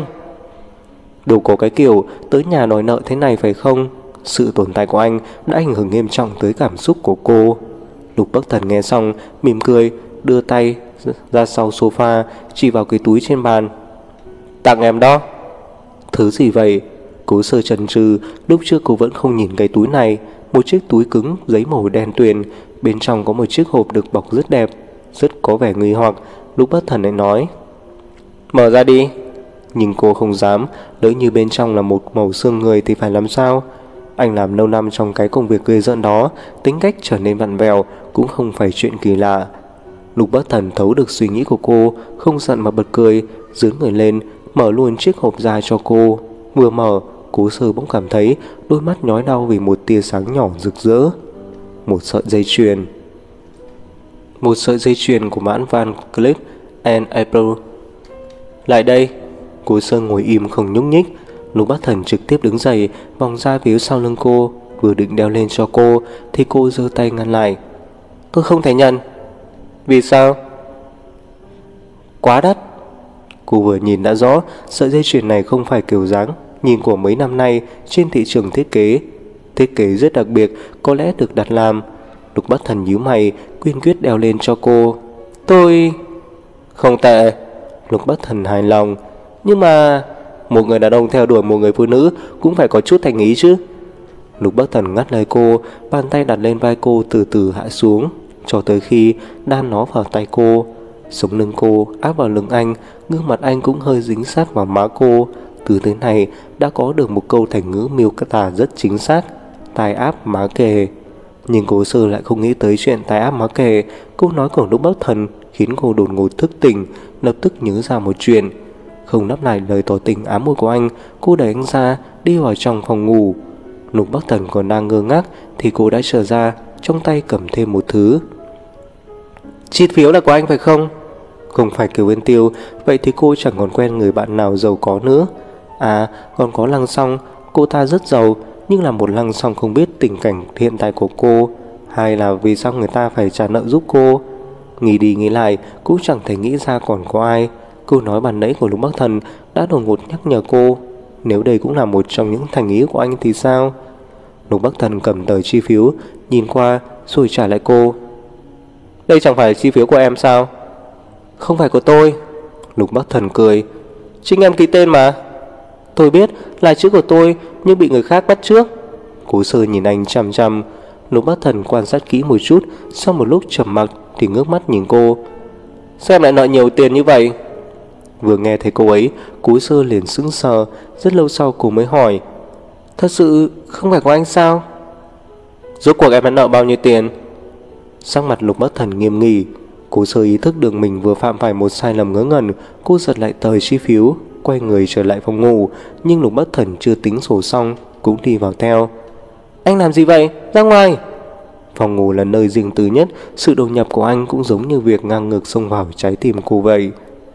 Đâu có cái kiểu tới nhà đòi nợ thế này phải không? Sự tồn tại của anh đã ảnh hưởng nghiêm trọng tới cảm xúc của cô. Lục Bắc Thần nghe xong mỉm cười, đưa tay ra sau sofa, chỉ vào cái túi trên bàn: Tặng em đó. Thứ gì vậy? Cố Sơ chần chừ. Lúc trước cô vẫn không nhìn cái túi này. Một chiếc túi cứng giấy màu đen tuyền, bên trong có một chiếc hộp được bọc rất đẹp, rất có vẻ nghi hoặc. Lục Bắc Thần lại nói: Mở ra đi. Nhưng cô không dám. Lỡ như bên trong là một mẩu xương người thì phải làm sao? Anh làm lâu năm trong cái công việc gây giận đó, tính cách trở nên vặn vẹo cũng không phải chuyện kỳ lạ. Lục Bắc Thần thấu được suy nghĩ của cô, không giận mà bật cười, giương người lên, mở luôn chiếc hộp ra cho cô. Vừa mở, Cố Sơ bỗng cảm thấy đôi mắt nhói đau vì một tia sáng nhỏ rực rỡ. Một sợi dây chuyền. Một sợi dây chuyền của Mãn Van Cleef and April. Lại đây. Cố Sơ ngồi im không nhúc nhích. Lục Bắc Thần trực tiếp đứng dậy, vòng ra phía sau lưng cô, vừa định đeo lên cho cô thì cô giơ tay ngăn lại: Tôi không thể nhận. Vì sao? Quá đắt. Cô vừa nhìn đã rõ sợi dây chuyền này không phải kiểu dáng nhìn của mấy năm nay trên thị trường thiết kế. Thiết kế rất đặc biệt, có lẽ được đặt làm. Lục Bắc Thần nhíu mày, kiên quyết đeo lên cho cô. Tôi... Không tệ. Lục Bắc Thần hài lòng. Nhưng mà... một người đàn ông theo đuổi một người phụ nữ cũng phải có chút thành ý chứ. Lục Bắc Thần ngắt lấy cô, bàn tay đặt lên vai cô từ từ hạ xuống, cho tới khi đan nó vào tay cô. Sống lưng cô áp vào lưng anh, gương mặt anh cũng hơi dính sát vào má cô. Từ thế này đã có được một câu thành ngữ miêu tả rất chính xác: tai áp má kề. Nhưng Cố Sư lại không nghĩ tới chuyện tai áp má kề. Câu nói của Lục Bắc Thần khiến cô đột ngột thức tỉnh, lập tức nhớ ra một chuyện. Không đáp lại lời tỏ tình ám muội của anh, cô đẩy anh ra, đi vào trong phòng ngủ. Lục Bắc Thần còn đang ngơ ngác thì cô đã trở ra, trong tay cầm thêm một thứ. Chi phiếu là của anh phải không? Không phải Kiều Vân Tiêu. Vậy thì cô chẳng còn quen người bạn nào giàu có nữa. À, còn có Lăng Song. Cô ta rất giàu, nhưng là một Lăng Song không biết tình cảnh hiện tại của cô, hay là vì sao người ta phải trả nợ giúp cô. Nghĩ đi nghĩ lại cũng chẳng thể nghĩ ra còn có ai. Câu nói ban nãy của Lục Bắc Thần đã đột ngột nhắc nhở cô, nếu đây cũng là một trong những thành ý của anh thì sao? Lục Bắc Thần cầm tờ chi phiếu, nhìn qua rồi trả lại cô. Đây chẳng phải là chi phiếu của em sao? Không phải của tôi. Lục Bắc Thần cười. Chính em ký tên mà. Tôi biết là chữ của tôi, nhưng bị người khác bắt trước. Cố Sơ nhìn anh chằm chằm. Lục Bắc Thần quan sát kỹ một chút, sau một lúc trầm mặc thì ngước mắt nhìn cô. Sao em lại nợ nhiều tiền như vậy? Vừa nghe thấy cô ấy, Cố Sơ liền sững sờ. Rất lâu sau cô mới hỏi, thật sự không phải của anh sao? Rốt cuộc em đã nợ bao nhiêu tiền? Sắc mặt Lục Bắc Thần nghiêm nghị. Cố Sơ ý thức được mình vừa phạm phải một sai lầm ngớ ngẩn. Cô giật lại tờ chi phiếu, quay người trở lại phòng ngủ. Nhưng Lục Bắc Thần chưa tính sổ xong cũng đi vào theo. Anh làm gì vậy? Ra ngoài! Phòng ngủ là nơi riêng tư nhất. Sự đột nhập của anh cũng giống như việc ngang ngược xông vào trái tim cô vậy.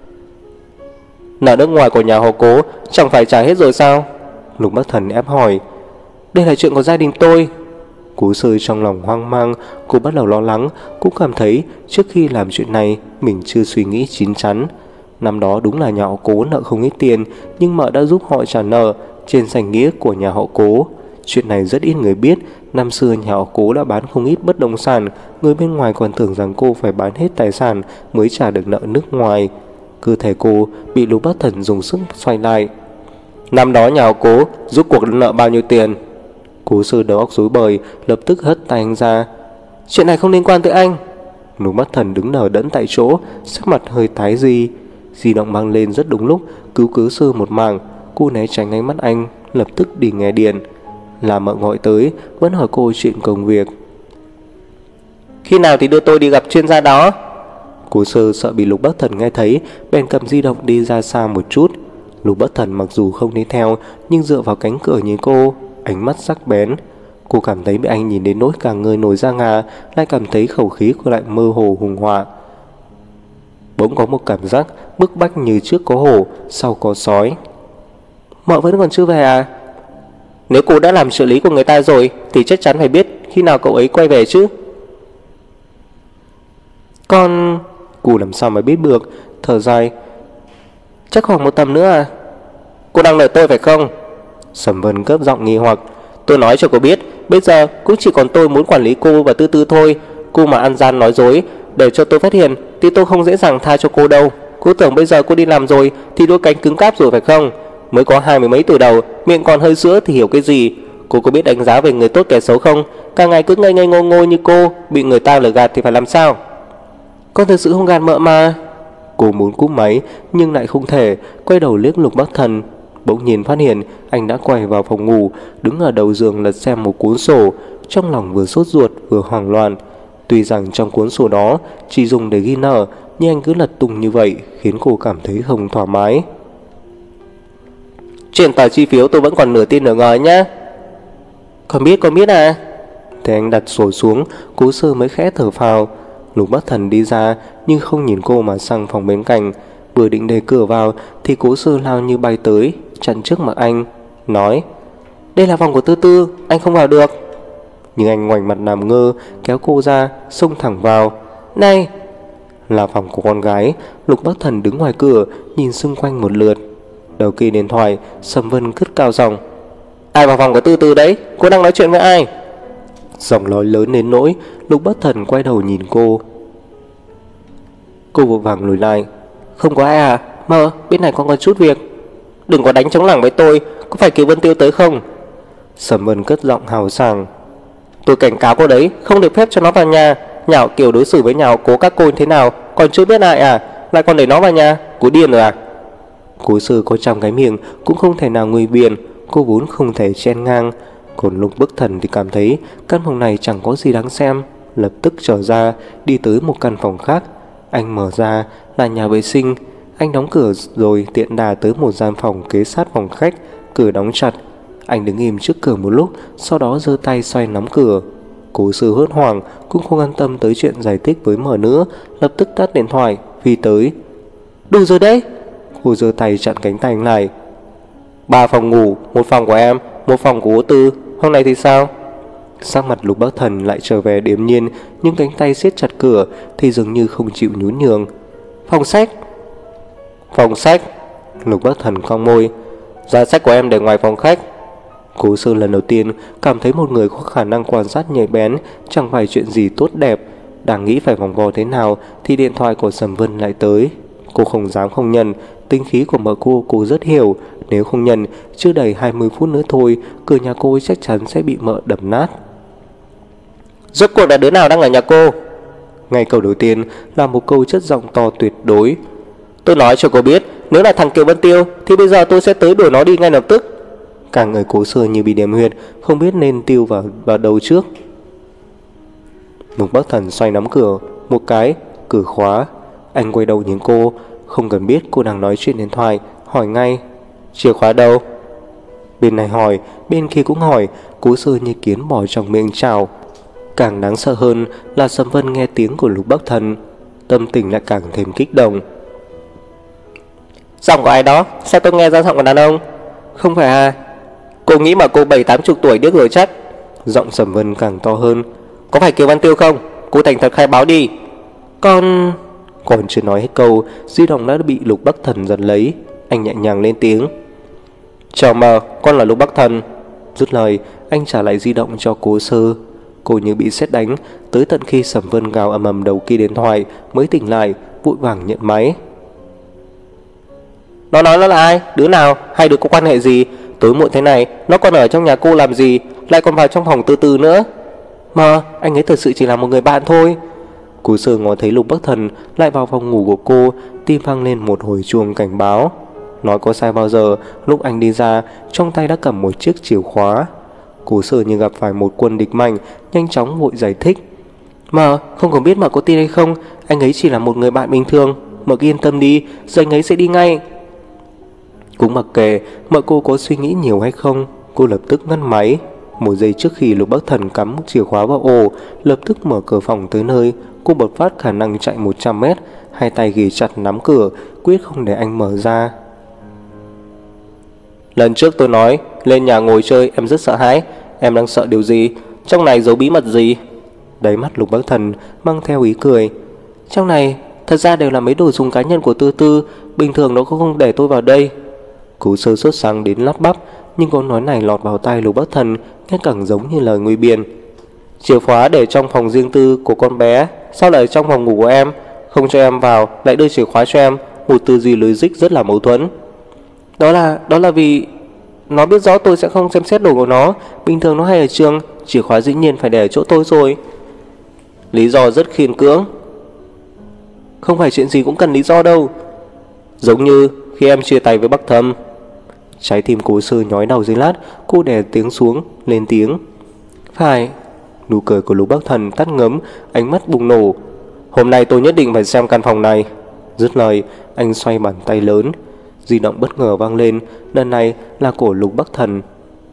Nợ nước ngoài của nhà họ Cố chẳng phải trả hết rồi sao? Lục Bắc Thần ép hỏi. Đây là chuyện của gia đình tôi. Cố Sơ trong lòng hoang mang. Cô bắt đầu lo lắng. Cũng cảm thấy trước khi làm chuyện này mình chưa suy nghĩ chín chắn. Năm đó đúng là nhà họ Cố nợ không ít tiền, nhưng mợ đã giúp họ trả nợ trên danh nghĩa của nhà họ Cố. Chuyện này rất ít người biết. Năm xưa nhà họ Cố đã bán không ít bất động sản. Người bên ngoài còn tưởng rằng cô phải bán hết tài sản mới trả được nợ nước ngoài. Cơ thể cô bị Lục Bắc Thần dùng sức xoay lại. Năm đó nhà họ Cố rút cuộc nợ bao nhiêu tiền? Cố Sơ đầu óc rối bời, lập tức hất tay anh ra. Chuyện này không liên quan tới anh. Lục Bắc Thần đứng đờ đẫn tại chỗ, sắc mặt hơi tái đi. Di động mang lên rất đúng lúc, cứu Cố Sơ một mảng. Cô né tránh ánh mắt anh, lập tức đi nghe điện. Là mợ gọi tới, vẫn hỏi cô chuyện công việc. Khi nào thì đưa tôi đi gặp chuyên gia đó? Cố Sơ sợ bị Lục Bắc Thần nghe thấy, bèn cầm di động đi ra xa một chút. Lục Bắc Thần mặc dù không đi theo, nhưng dựa vào cánh cửa nhìn cô, ánh mắt sắc bén. Cô cảm thấy bị anh nhìn đến nỗi cả người nổi da gà, lại cảm thấy khẩu khí của lại mơ hồ hùng họa. Bỗng có một cảm giác bức bách như trước có hổ, sau có sói. Mợ vẫn còn chưa về à? Nếu cô đã làm trợ lý của người ta rồi thì chắc chắn phải biết khi nào cậu ấy quay về chứ. Con... Cô làm sao mà biết được, thở dài. Chắc khoảng một tầm nữa à? Cô đang đợi tôi phải không? Sầm Vân gấp giọng nghi hoặc. Tôi nói cho cô biết, bây giờ cũng chỉ còn tôi muốn quản lý cô và Tư Tư thôi. Cô mà ăn gian nói dối để cho tôi phát hiện thì tôi không dễ dàng tha cho cô đâu. Cô tưởng bây giờ cô đi làm rồi thì đôi cánh cứng cáp rồi phải không? Mới có 20 mấy tuổi đầu, miệng còn hơi sữa thì hiểu cái gì. Cô có biết đánh giá về người tốt kẻ xấu không? Cả ngày cứ ngây ngây ngô ngô như cô, bị người ta lừa gạt thì phải làm sao? Con thật sự không gạt mợ mà. Cô muốn cúp máy nhưng lại không thể, quay đầu liếc Lục Bắc Thần. Bỗng nhìn phát hiện anh đã quay vào phòng ngủ, đứng ở đầu giường lật xem một cuốn sổ. Trong lòng vừa sốt ruột vừa hoảng loạn. Tuy rằng trong cuốn sổ đó chỉ dùng để ghi nợ, nhưng anh cứ lật tung như vậy khiến cô cảm thấy không thoải mái. Chuyện tờ chi phiếu tôi vẫn còn nửa tin nửa ngờ nhá. Con biết à? Thế anh đặt sổ xuống, Cố Sơ mới khẽ thở phào. Lục Bắc Thần đi ra nhưng không nhìn cô mà sang phòng bên cạnh. Vừa định đẩy cửa vào thì Cố Sơ lao như bay tới, chặn trước mặt anh, nói: Đây là phòng của Tư Tư, anh không vào được. Nhưng anh ngoảnh mặt làm ngơ, kéo cô ra, xông thẳng vào. Này! Là phòng của con gái. Lục Bắc Thần đứng ngoài cửa, nhìn xung quanh một lượt. Đầu kia điện thoại, Sầm Vân cất cao giọng: Ai vào phòng của Tư Tư đấy? Cô đang nói chuyện với ai? Giọng nói lớn đến nỗi Lục Bắc Thần quay đầu nhìn cô. Cô vội vàng lùi lại. Không có ai à? Mơ, bên này con có chút việc. Đừng có đánh chống lảng với tôi, có phải Kiều Vân Tiêu tới không? Sầm Vân cất giọng hào sảng. Tôi cảnh cáo cô đấy, không được phép cho nó vào nhà. Nhà Kiều đối xử với nhà Cố các cô như thế nào còn chưa biết lại à? Lại còn để nó vào nhà, cô điên rồi à? Cố Sư có trăm cái miệng cũng không thể nào nguy biện, cô vốn không thể chen ngang. Còn Lục Bắc Thần thì cảm thấy căn phòng này chẳng có gì đáng xem, lập tức trở ra đi tới một căn phòng khác. Anh mở ra là nhà vệ sinh. Anh đóng cửa rồi tiện đà tới một gian phòng kế sát phòng khách, cửa đóng chặt. Anh đứng im trước cửa một lúc, sau đó giơ tay xoay nắm cửa. Cố Sư hốt hoảng, cũng không quan tâm tới chuyện giải thích với Mở nữa, lập tức tắt điện thoại, phi tới. Đủ rồi đấy. Cô giơ tay chặn cánh tay anh lại. 3 phòng ngủ, 1 phòng của em, 1 phòng của Cố Tư, hôm nay thì sao? Sắc mặt Lục Bắc Thần lại trở về điềm nhiên, nhưng cánh tay siết chặt cửa thì dường như không chịu nhún nhường. Phòng sách. Phòng sách. Lục Bắc Thần cong môi. Giá sách của em để ngoài phòng khách. Cố Sư lần đầu tiên cảm thấy một người có khả năng quan sát nhạy bén chẳng phải chuyện gì tốt đẹp. Đang nghĩ phải vòng vo thế nào thì điện thoại của Sầm Vân lại tới. Cô không dám không nhận, tính khí của mợ cô rất hiểu. Nếu không nhận, chưa đầy 20 phút nữa thôi, cửa nhà cô chắc chắn sẽ bị mợ đập nát. Rốt cuộc là đứa nào đang ở nhà cô? Ngay câu đầu tiên là một câu chất giọng to tuyệt đối. Tôi nói cho cô biết, nếu là thằng Kiều Vân Tiêu thì bây giờ tôi sẽ tới đuổi nó đi ngay lập tức. Cả người Cố Sư như bị điểm huyệt, không biết nên tiêu vào đầu trước. Lục Bắc Thần xoay nắm cửa một cái, cửa khóa. Anh quay đầu nhìn cô, không cần biết cô đang nói chuyện điện thoại, hỏi ngay. Chìa khóa đâu? Bên này hỏi, bên kia cũng hỏi. Cố Sư như kiến bò trong miệng chảo. Càng đáng sợ hơn là Sầm Vân nghe tiếng của Lục Bắc Thần, tâm tình lại càng thêm kích động. Giọng của ai đó? Sao tôi nghe ra giọng của đàn ông? Không phải à? Cô nghĩ mà cô 70-80 tuổi điếc rồi chắc. Giọng Sầm Vân càng to hơn. Có phải Kiều Văn Tiêu không? Cô thành thật khai báo đi. Còn chưa nói hết câu, di động đã bị Lục Bắc Thần giật lấy. Anh nhẹ nhàng lên tiếng. Chào mờ, con là Lục Bắc Thần. Dứt lời, anh trả lại di động cho Cố Sư. Cô như bị sét đánh, tới tận khi Sầm Vân gào ầm ầm đầu kia điện thoại mới tỉnh lại, vội vàng nhận máy. Nó nói nó là ai? Đứa nào? Hai đứa có quan hệ gì? Tối muộn thế này, nó còn ở trong nhà cô làm gì? Lại còn vào trong phòng từ từ nữa. Mà, anh ấy thật sự chỉ là một người bạn thôi. Cố Sư ngó thấy Lục Bắc Thần lại vào phòng ngủ của cô, tim vang lên một hồi chuông cảnh báo. Nói có sai bao giờ, lúc anh đi ra, trong tay đã cầm một chiếc chìa khóa. Cố Sư như gặp phải một quân địch mạnh, nhanh chóng vội giải thích. Mà, không cần biết mà có tin hay không, anh ấy chỉ là một người bạn bình thường. Mà cứ yên tâm đi, rồi anh ấy sẽ đi ngay. Cũng mặc kệ mợ cô có suy nghĩ nhiều hay không, cô lập tức ngắt máy. Một giây trước khi Lục Bắc Thần cắm chìa khóa vào ổ, lập tức mở cửa phòng tới nơi. Cô bật phát khả năng chạy 100 mét, hai tay ghì chặt nắm cửa, quyết không để anh mở ra. Lần trước tôi nói lên nhà ngồi chơi em rất sợ hãi. Em đang sợ điều gì? Trong này giấu bí mật gì? Đáy mắt Lục Bắc Thần mang theo ý cười. Trong này thật ra đều là mấy đồ dùng cá nhân của Tư Tư, bình thường nó cũng không để tôi vào đây. Cố Sư sốt sáng đến lắp bắp, nhưng câu nói này lọt vào tai Lục Bắc Thần nghe càng giống như lời nguy biện. Chìa khóa để trong phòng riêng tư của con bé, sao lại ở trong phòng ngủ của em? Không cho em vào, lại đưa chìa khóa cho em. Một tư duy lối dích rất là mâu thuẫn. Đó là vì nó biết rõ tôi sẽ không xem xét đồ của nó. Bình thường nó hay ở trường, chìa khóa dĩ nhiên phải để ở chỗ tôi rồi. Lý do rất khiên cưỡng. Không phải chuyện gì cũng cần lý do đâu. Giống như khi em chia tay với Bắc Thâm. Trái tim Cố Sư nhói đầu dưới lát, cô đè tiếng xuống, lên tiếng. Phải. Nụ cười của Lục Bắc Thần tắt ngấm, ánh mắt bùng nổ. Hôm nay tôi nhất định phải xem căn phòng này. Dứt lời, anh xoay bàn tay lớn. Di động bất ngờ vang lên, lần này là của Lục Bắc Thần.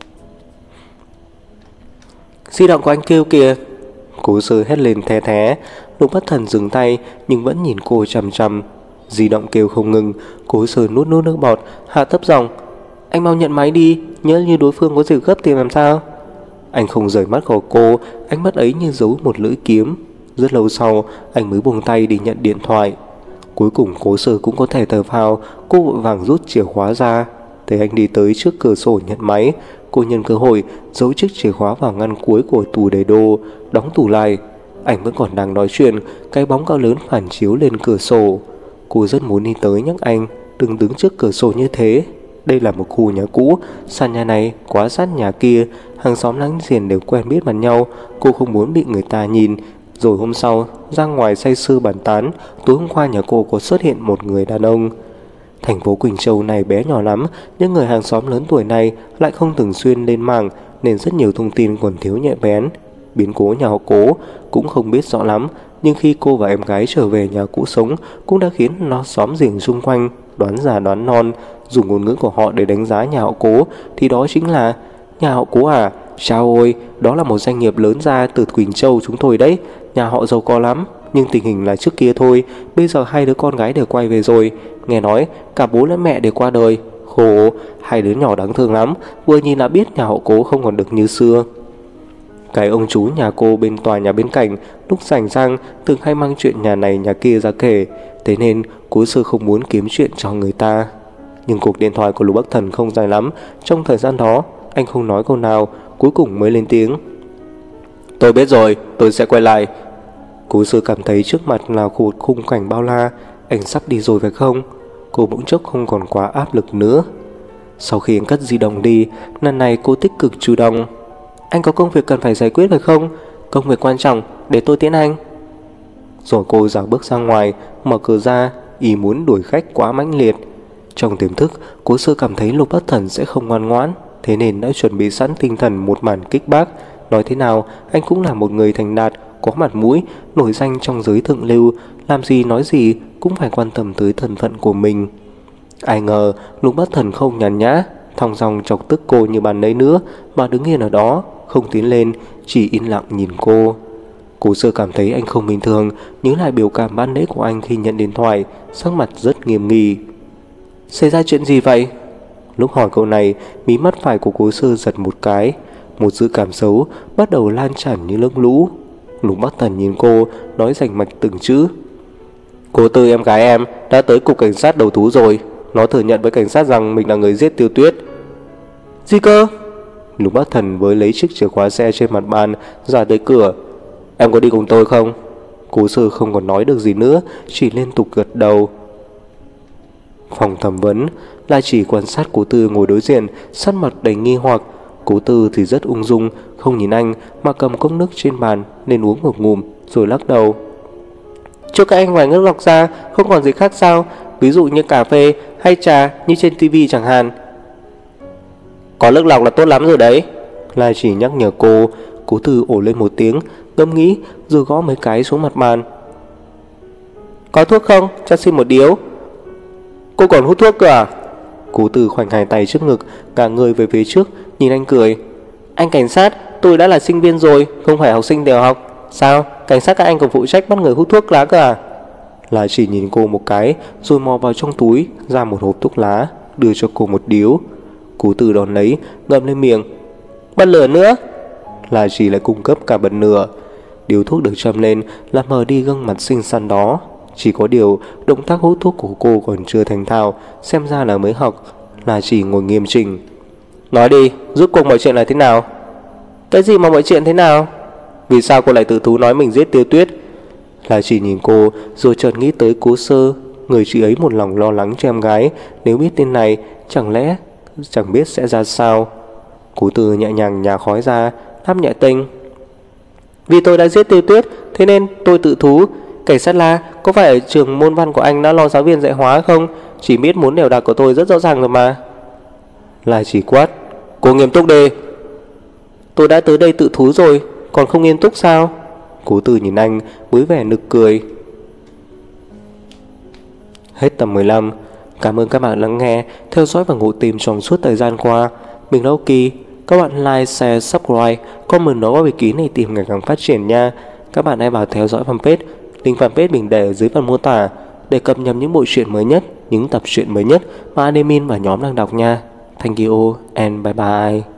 Di động của anh kêu kìa. Cố Sư hét lên the thé. Lục Bắc Thần dừng tay nhưng vẫn nhìn cô chằm chằm. Di động kêu không ngừng. Cố Sư nuốt nước bọt, hạ thấp giọng. Anh mau nhận máy đi, nhớ như đối phương có gì gấp thì làm sao? Anh không rời mắt của cô, ánh mắt ấy như giấu một lưỡi kiếm. Rất lâu sau, anh mới buông tay đi nhận điện thoại. Cuối cùng Cố Sư cũng có thể thở phào. Cô vội vàng rút chìa khóa ra. Thấy anh đi tới trước cửa sổ nhận máy, cô nhân cơ hội giấu chiếc chìa khóa vào ngăn cuối của tủ để đồ, đóng tủ lại. Anh vẫn còn đang nói chuyện, cái bóng cao lớn phản chiếu lên cửa sổ. Cô rất muốn đi tới nhắc anh đừng đứng trước cửa sổ như thế. Đây là một khu nhà cũ, sàn nhà này quá sát nhà kia, hàng xóm láng giềng đều quen biết mặt nhau. Cô không muốn bị người ta nhìn. Rồi hôm sau ra ngoài say sưa bàn tán, tối hôm qua nhà cô có xuất hiện một người đàn ông. Thành phố Quỳnh Châu này bé nhỏ lắm, những người hàng xóm lớn tuổi này lại không thường xuyên lên mạng nên rất nhiều thông tin còn thiếu nhạy bén. Biến cố nhà họ Cố cũng không biết rõ lắm, nhưng khi cô và em gái trở về nhà cũ sống cũng đã khiến nó xóm giềng xung quanh đoán già đoán non. Dùng ngôn ngữ của họ để đánh giá nhà họ Cố thì đó chính là: nhà họ Cố à? Chao ôi, đó là một doanh nghiệp lớn ra từ Quỳnh Châu chúng tôi đấy. Nhà họ giàu có lắm, nhưng tình hình là trước kia thôi. Bây giờ hai đứa con gái đều quay về rồi. Nghe nói cả bố lẫn mẹ đều qua đời. Khổ, hai đứa nhỏ đáng thương lắm. Vừa nhìn đã biết nhà họ Cố không còn được như xưa. Cái ông chú nhà cô bên tòa nhà bên cạnh lúc rảnh rang thường hay mang chuyện nhà này nhà kia ra kể, thế nên Cố Sư không muốn kiếm chuyện cho người ta. Nhưng cuộc điện thoại của Lục Bắc Thần không dài lắm. Trong thời gian đó anh không nói câu nào, cuối cùng mới lên tiếng: tôi biết rồi, tôi sẽ quay lại. Cố Sư cảm thấy trước mặt là một khung cảnh bao la. Anh sắp đi rồi phải không? Cô bỗng chốc không còn quá áp lực nữa. Sau khi anh cất di động đi, lần này cô tích cực chủ động: anh có công việc cần phải giải quyết phải không? Công việc quan trọng, để tôi tiễn anh. Rồi cô dạo bước ra ngoài, mở cửa ra, ý muốn đuổi khách quá mãnh liệt. Trong tiềm thức, Cố Sư cảm thấy Lục Bắc Thần sẽ không ngoan ngoãn, thế nên đã chuẩn bị sẵn tinh thần một màn kích bác. Nói thế nào, anh cũng là một người thành đạt, có mặt mũi, nổi danh trong giới thượng lưu, làm gì nói gì cũng phải quan tâm tới thân phận của mình. Ai ngờ Lục Bắc Thần không nhàn nhã, thong dong chọc tức cô như bàn nấy nữa, mà đứng yên ở đó, không tiến lên, chỉ yên lặng nhìn cô. Cố Sư cảm thấy anh không bình thường, nhớ lại biểu cảm ban nãy của anh khi nhận điện thoại, sắc mặt rất nghiêm nghị. Xảy ra chuyện gì vậy? Lúc hỏi câu này, mí mắt phải của Cố Sư giật một cái. Một dự cảm xấu bắt đầu lan tràn như nước lũ. Lục Bắc Thần nhìn cô, nói rành mạch từng chữ: Cô Tư em gái em đã tới cục cảnh sát đầu thú rồi. Nó thừa nhận với cảnh sát rằng mình là người giết Tiêu Tuyết. Gì cơ? Lục Bắc Thần với lấy chiếc chìa khóa xe trên mặt bàn ra tới cửa. Em có đi cùng tôi không? Cố Sư không còn nói được gì nữa, chỉ liên tục gật đầu. Phòng thẩm vấn là chỉ quan sát Cố Tư ngồi đối diện, sắc mặt đầy nghi hoặc. Cố Tư thì rất ung dung, không nhìn anh mà cầm cốc nước trên bàn nên uống một ngụm rồi lắc đầu. Cho các anh ngoài nước lọc ra không còn gì khác sao? Ví dụ như cà phê hay trà như trên tivi chẳng hạn. Có nước lọc là tốt lắm rồi đấy, là chỉ nhắc nhở cô. Cố Tư ồ lên một tiếng, ngẫm nghĩ rồi gõ mấy cái xuống mặt bàn. Có thuốc không? Cho xin một điếu. Cô còn hút thuốc cơ à? Cố Tư khoanh hai tay trước ngực, cả người về phía trước, nhìn anh cười. Anh cảnh sát, tôi đã là sinh viên rồi, không phải học sinh tiểu học. Sao? Cảnh sát các anh còn phụ trách bắt người hút thuốc lá cơ à? Là chỉ nhìn cô một cái, rồi mò vào trong túi ra một hộp thuốc lá, đưa cho cô một điếu. Cố Tư đón lấy, ngậm lên miệng. Bật lửa nữa. Là chỉ lại cung cấp cả bật lửa. Điếu thuốc được châm lên làm mờ đi gương mặt xinh xắn đó. Chỉ có điều động tác hút thuốc của cô còn chưa thành thạo, xem ra là mới học. Là chỉ ngồi nghiêm chỉnh. Nói đi, rốt cuộc mọi chuyện là thế nào? Cái gì mà mọi chuyện thế nào? Vì sao cô lại tự thú nói mình giết Tiêu Tuyết? Là chỉ nhìn cô rồi chợt nghĩ tới Cố Sơ. Người chị ấy một lòng lo lắng cho em gái. Nếu biết tin này, chẳng biết sẽ ra sao. Cố Tư nhẹ nhàng nhả khói ra, đáp nhẹ tênh. Vì tôi đã giết Tiêu Tuyết, thế nên tôi tự thú. Cảnh sát La, có phải ở trường môn văn của anh đã lo giáo viên dạy hóa không? Chỉ biết muốn đều đạt của tôi rất rõ ràng rồi mà. Là chỉ quát. Cô nghiêm túc đi. Tôi đã tới đây tự thú rồi, còn không nghiêm túc sao? Cố Tư nhìn anh với vẻ nực cười. Hết tập 15. Cảm ơn các bạn lắng nghe, theo dõi và ngủ tìm trong suốt thời gian qua. Mình là Oki. Các bạn like, share, subscribe, comment nó vào vị ký này tìm ngày càng phát triển nha. Các bạn hãy vào theo dõi fanpage. Link fanpage mình để ở dưới phần mô tả để cập nhật những bộ truyện mới nhất, những tập truyện mới nhất mà admin và nhóm đang đọc nha. Thank you and bye bye.